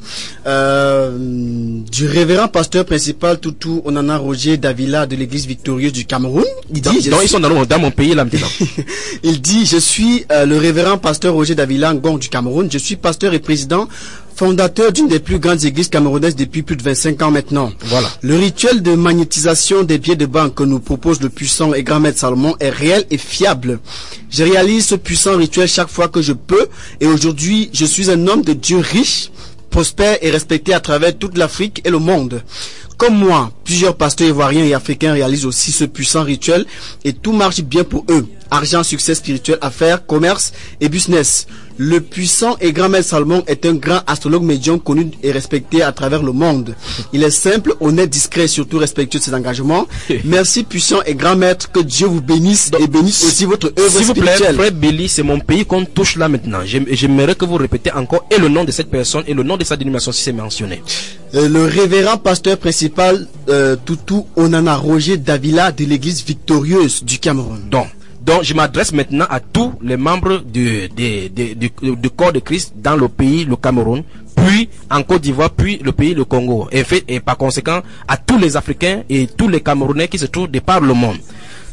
[SPEAKER 3] euh, du révérend pasteur principal Toutou Onana Roger Davila de l'église victorieuse du Cameroun. Il dit,
[SPEAKER 4] donc, donc ils sont dans, dans mon pays là maintenant.
[SPEAKER 3] Il dit, je suis euh, le révérend pasteur Roger Davila Ngong du Cameroun. Je suis pasteur et président fondateur d'une des plus grandes églises camerounaises depuis plus de vingt-cinq ans maintenant.
[SPEAKER 4] Voilà.
[SPEAKER 3] Le rituel de magnétisation des billets de banque que nous propose le puissant et grand maître Salomon est réel et fiable. Je réalise ce puissant rituel chaque fois que je peux et aujourd'hui, je suis un homme de Dieu riche, prospère et respecté à travers toute l'Afrique et le monde. Comme moi, plusieurs pasteurs ivoiriens et africains réalisent aussi ce puissant rituel et tout marche bien pour eux. Argent, succès spirituel, affaires, commerce et business. Le puissant et grand maître Salomon est un grand astrologue médium connu et respecté à travers le monde. Il est simple, honnête, discret et surtout respectueux de ses engagements. Merci puissant et grand maître, que Dieu vous bénisse et bénisse aussi votre œuvre
[SPEAKER 4] spirituelle. S'il vous plaît, frère Billy, c'est mon pays qu'on touche là maintenant. J'aimerais que vous répétez encore et le nom de cette personne et le nom de sa dénomination si c'est mentionné.
[SPEAKER 3] Euh, le révérend pasteur principal euh, Toutou Onana Roger Davila de l'église victorieuse du Cameroun.
[SPEAKER 4] Donc, Donc, je m'adresse maintenant à tous les membres du, du, du, du, du corps de Christ dans le pays, le Cameroun, puis en Côte d'Ivoire, puis le pays, le Congo. Et, fait, et par conséquent, à tous les Africains et tous les Camerounais qui se trouvent de par le monde.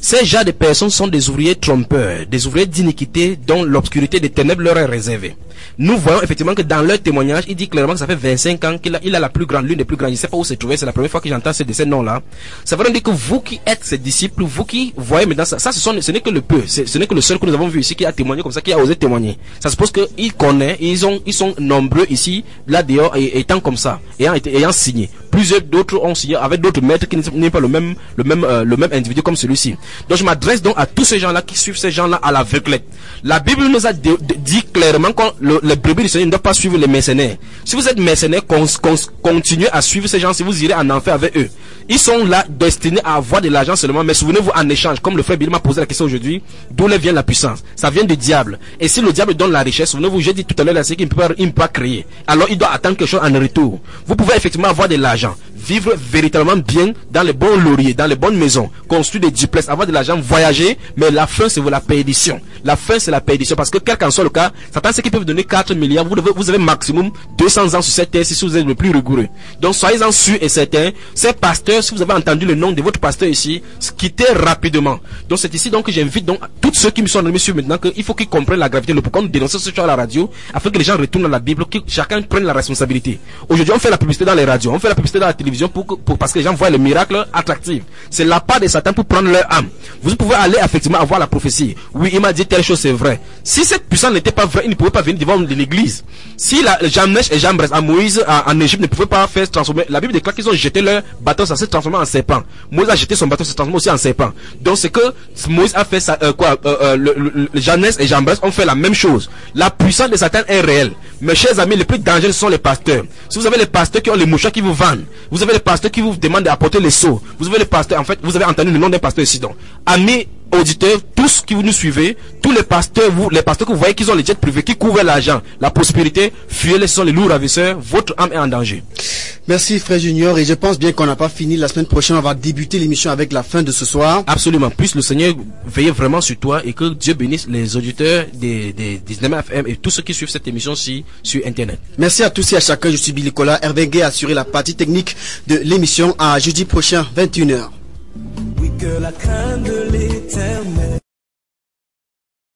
[SPEAKER 4] Ces genres de personnes sont des ouvriers trompeurs, des ouvriers d'iniquité dont l'obscurité des ténèbres leur est réservée. Nous voyons effectivement que dans leur témoignage, il dit clairement que ça fait vingt-cinq ans qu'il a, il a la plus grande, l'une des plus grandes. Je ne sais pas où c'est trouvé, c'est la première fois que j'entends ce, de ces noms-là. Ça veut dire que vous qui êtes ses disciples, vous qui voyez maintenant ça, ça ce, sont, ce n'est que le peu, ce n'est que le seul que nous avons vu ici qui a témoigné comme ça, qui a osé témoigner. Ça suppose qu'il connaît, ils, ont, ils sont nombreux ici, là dehors, et, étant comme ça, ayant, été, ayant signé. Plusieurs d'autres ont signé avec d'autres maîtres qui n'est pas le même, le même, euh, le même individu comme celui-ci. Donc je m'adresse donc à tous ces gens-là qui suivent ces gens-là à l'aveuglette. La Bible nous a de, de, dit clairement que le, le brebis du Seigneur ne doit pas suivre les mercenaires. Si vous êtes mercenaires, con, con, continuez à suivre ces gens si vous irez en enfer avec eux. Ils sont là destinés à avoir de l'argent seulement, mais souvenez-vous en échange, comme le frère Bill m'a posé la question aujourd'hui, d'où vient la puissance? Ça vient du diable. Et si le diable donne la richesse, souvenez-vous, j'ai dit tout à l'heure là, c'est qu'il ne peut pas, il ne peut pas créer. Alors il doit attendre quelque chose en retour. Vous pouvez effectivement avoir de l'argent, vivre véritablement bien dans les bons lauriers, dans les bonnes maisons, construire des duplex, avoir de l'argent, voyager, mais la fin c'est la perdition. La fin c'est la perdition, parce que quel qu'en soit le cas, Satan sait qu'il peut vous donner quatre milliards, vous, devez, vous avez maximum deux cents ans sur cette terre si vous êtes le plus rigoureux. Donc soyez-en sûrs et certains, ces pasteurs, si vous avez entendu le nom de votre pasteur ici, quittez rapidement. Donc c'est ici donc que j'invite donc tous ceux qui me sont animés sur maintenant qu'il faut qu'ils comprennent la gravité, le pourquoi nous dénonçons ce soir à la radio, afin que les gens retournent à la Bible, que chacun prenne la responsabilité. Aujourd'hui on fait la publicité dans les radios, on fait la publicité dans la télévision pour, pour parce que les gens voient le miracle attractif. C'est la part de Satan pour prendre leur âme. Vous pouvez aller effectivement avoir la prophétie. Oui, il m'a dit telle chose, c'est vrai. Si cette puissance n'était pas vraie, il ne pouvait pas venir devant l'église. Si la Jamnes et Jambres à Moïse en, en Égypte ne pouvaient pas faire transformer, la Bible déclare qu'ils ont jeté leur bâton, ça s'est transformé en serpent. Moïse a jeté son bâton, ça s'est transformé aussi en serpent. Donc c'est que Moïse a fait ça, euh, quoi, euh, euh, le, le, le Jamnes et Jambres ont fait la même chose. La puissance de Satan est réelle. Mes chers amis, les plus dangereux sont les pasteurs. Si vous avez les pasteurs qui ont les mouchoirs qui vous vendent, vous avez les pasteurs qui vous demandent d'apporter les seaux, vous avez les pasteurs, en fait, vous avez entendu le nom d'un pasteur ici donc. Amis auditeurs, tous qui vous nous suivez, tous les pasteurs, vous, les pasteurs que vous voyez qui ont les jets privés, qui couvrent l'argent, la prospérité, fuyez-les, ce sont les lourds ravisseurs, votre âme est en danger.
[SPEAKER 3] Merci frère Junior, et je pense bien qu'on n'a pas fini. La semaine prochaine on va débuter l'émission avec la fin de ce soir.
[SPEAKER 4] Absolument, puisse le Seigneur veiller vraiment sur toi et que Dieu bénisse les auditeurs des, des dix-neuf F M et tous ceux qui suivent cette émission-ci sur internet.
[SPEAKER 3] Merci à tous et à chacun, je suis Billy Nicolas. Hervé Gué a assuré la partie technique de l'émission. À jeudi prochain, vingt et une heures.
[SPEAKER 2] Oui, que la crainte de l'Éternel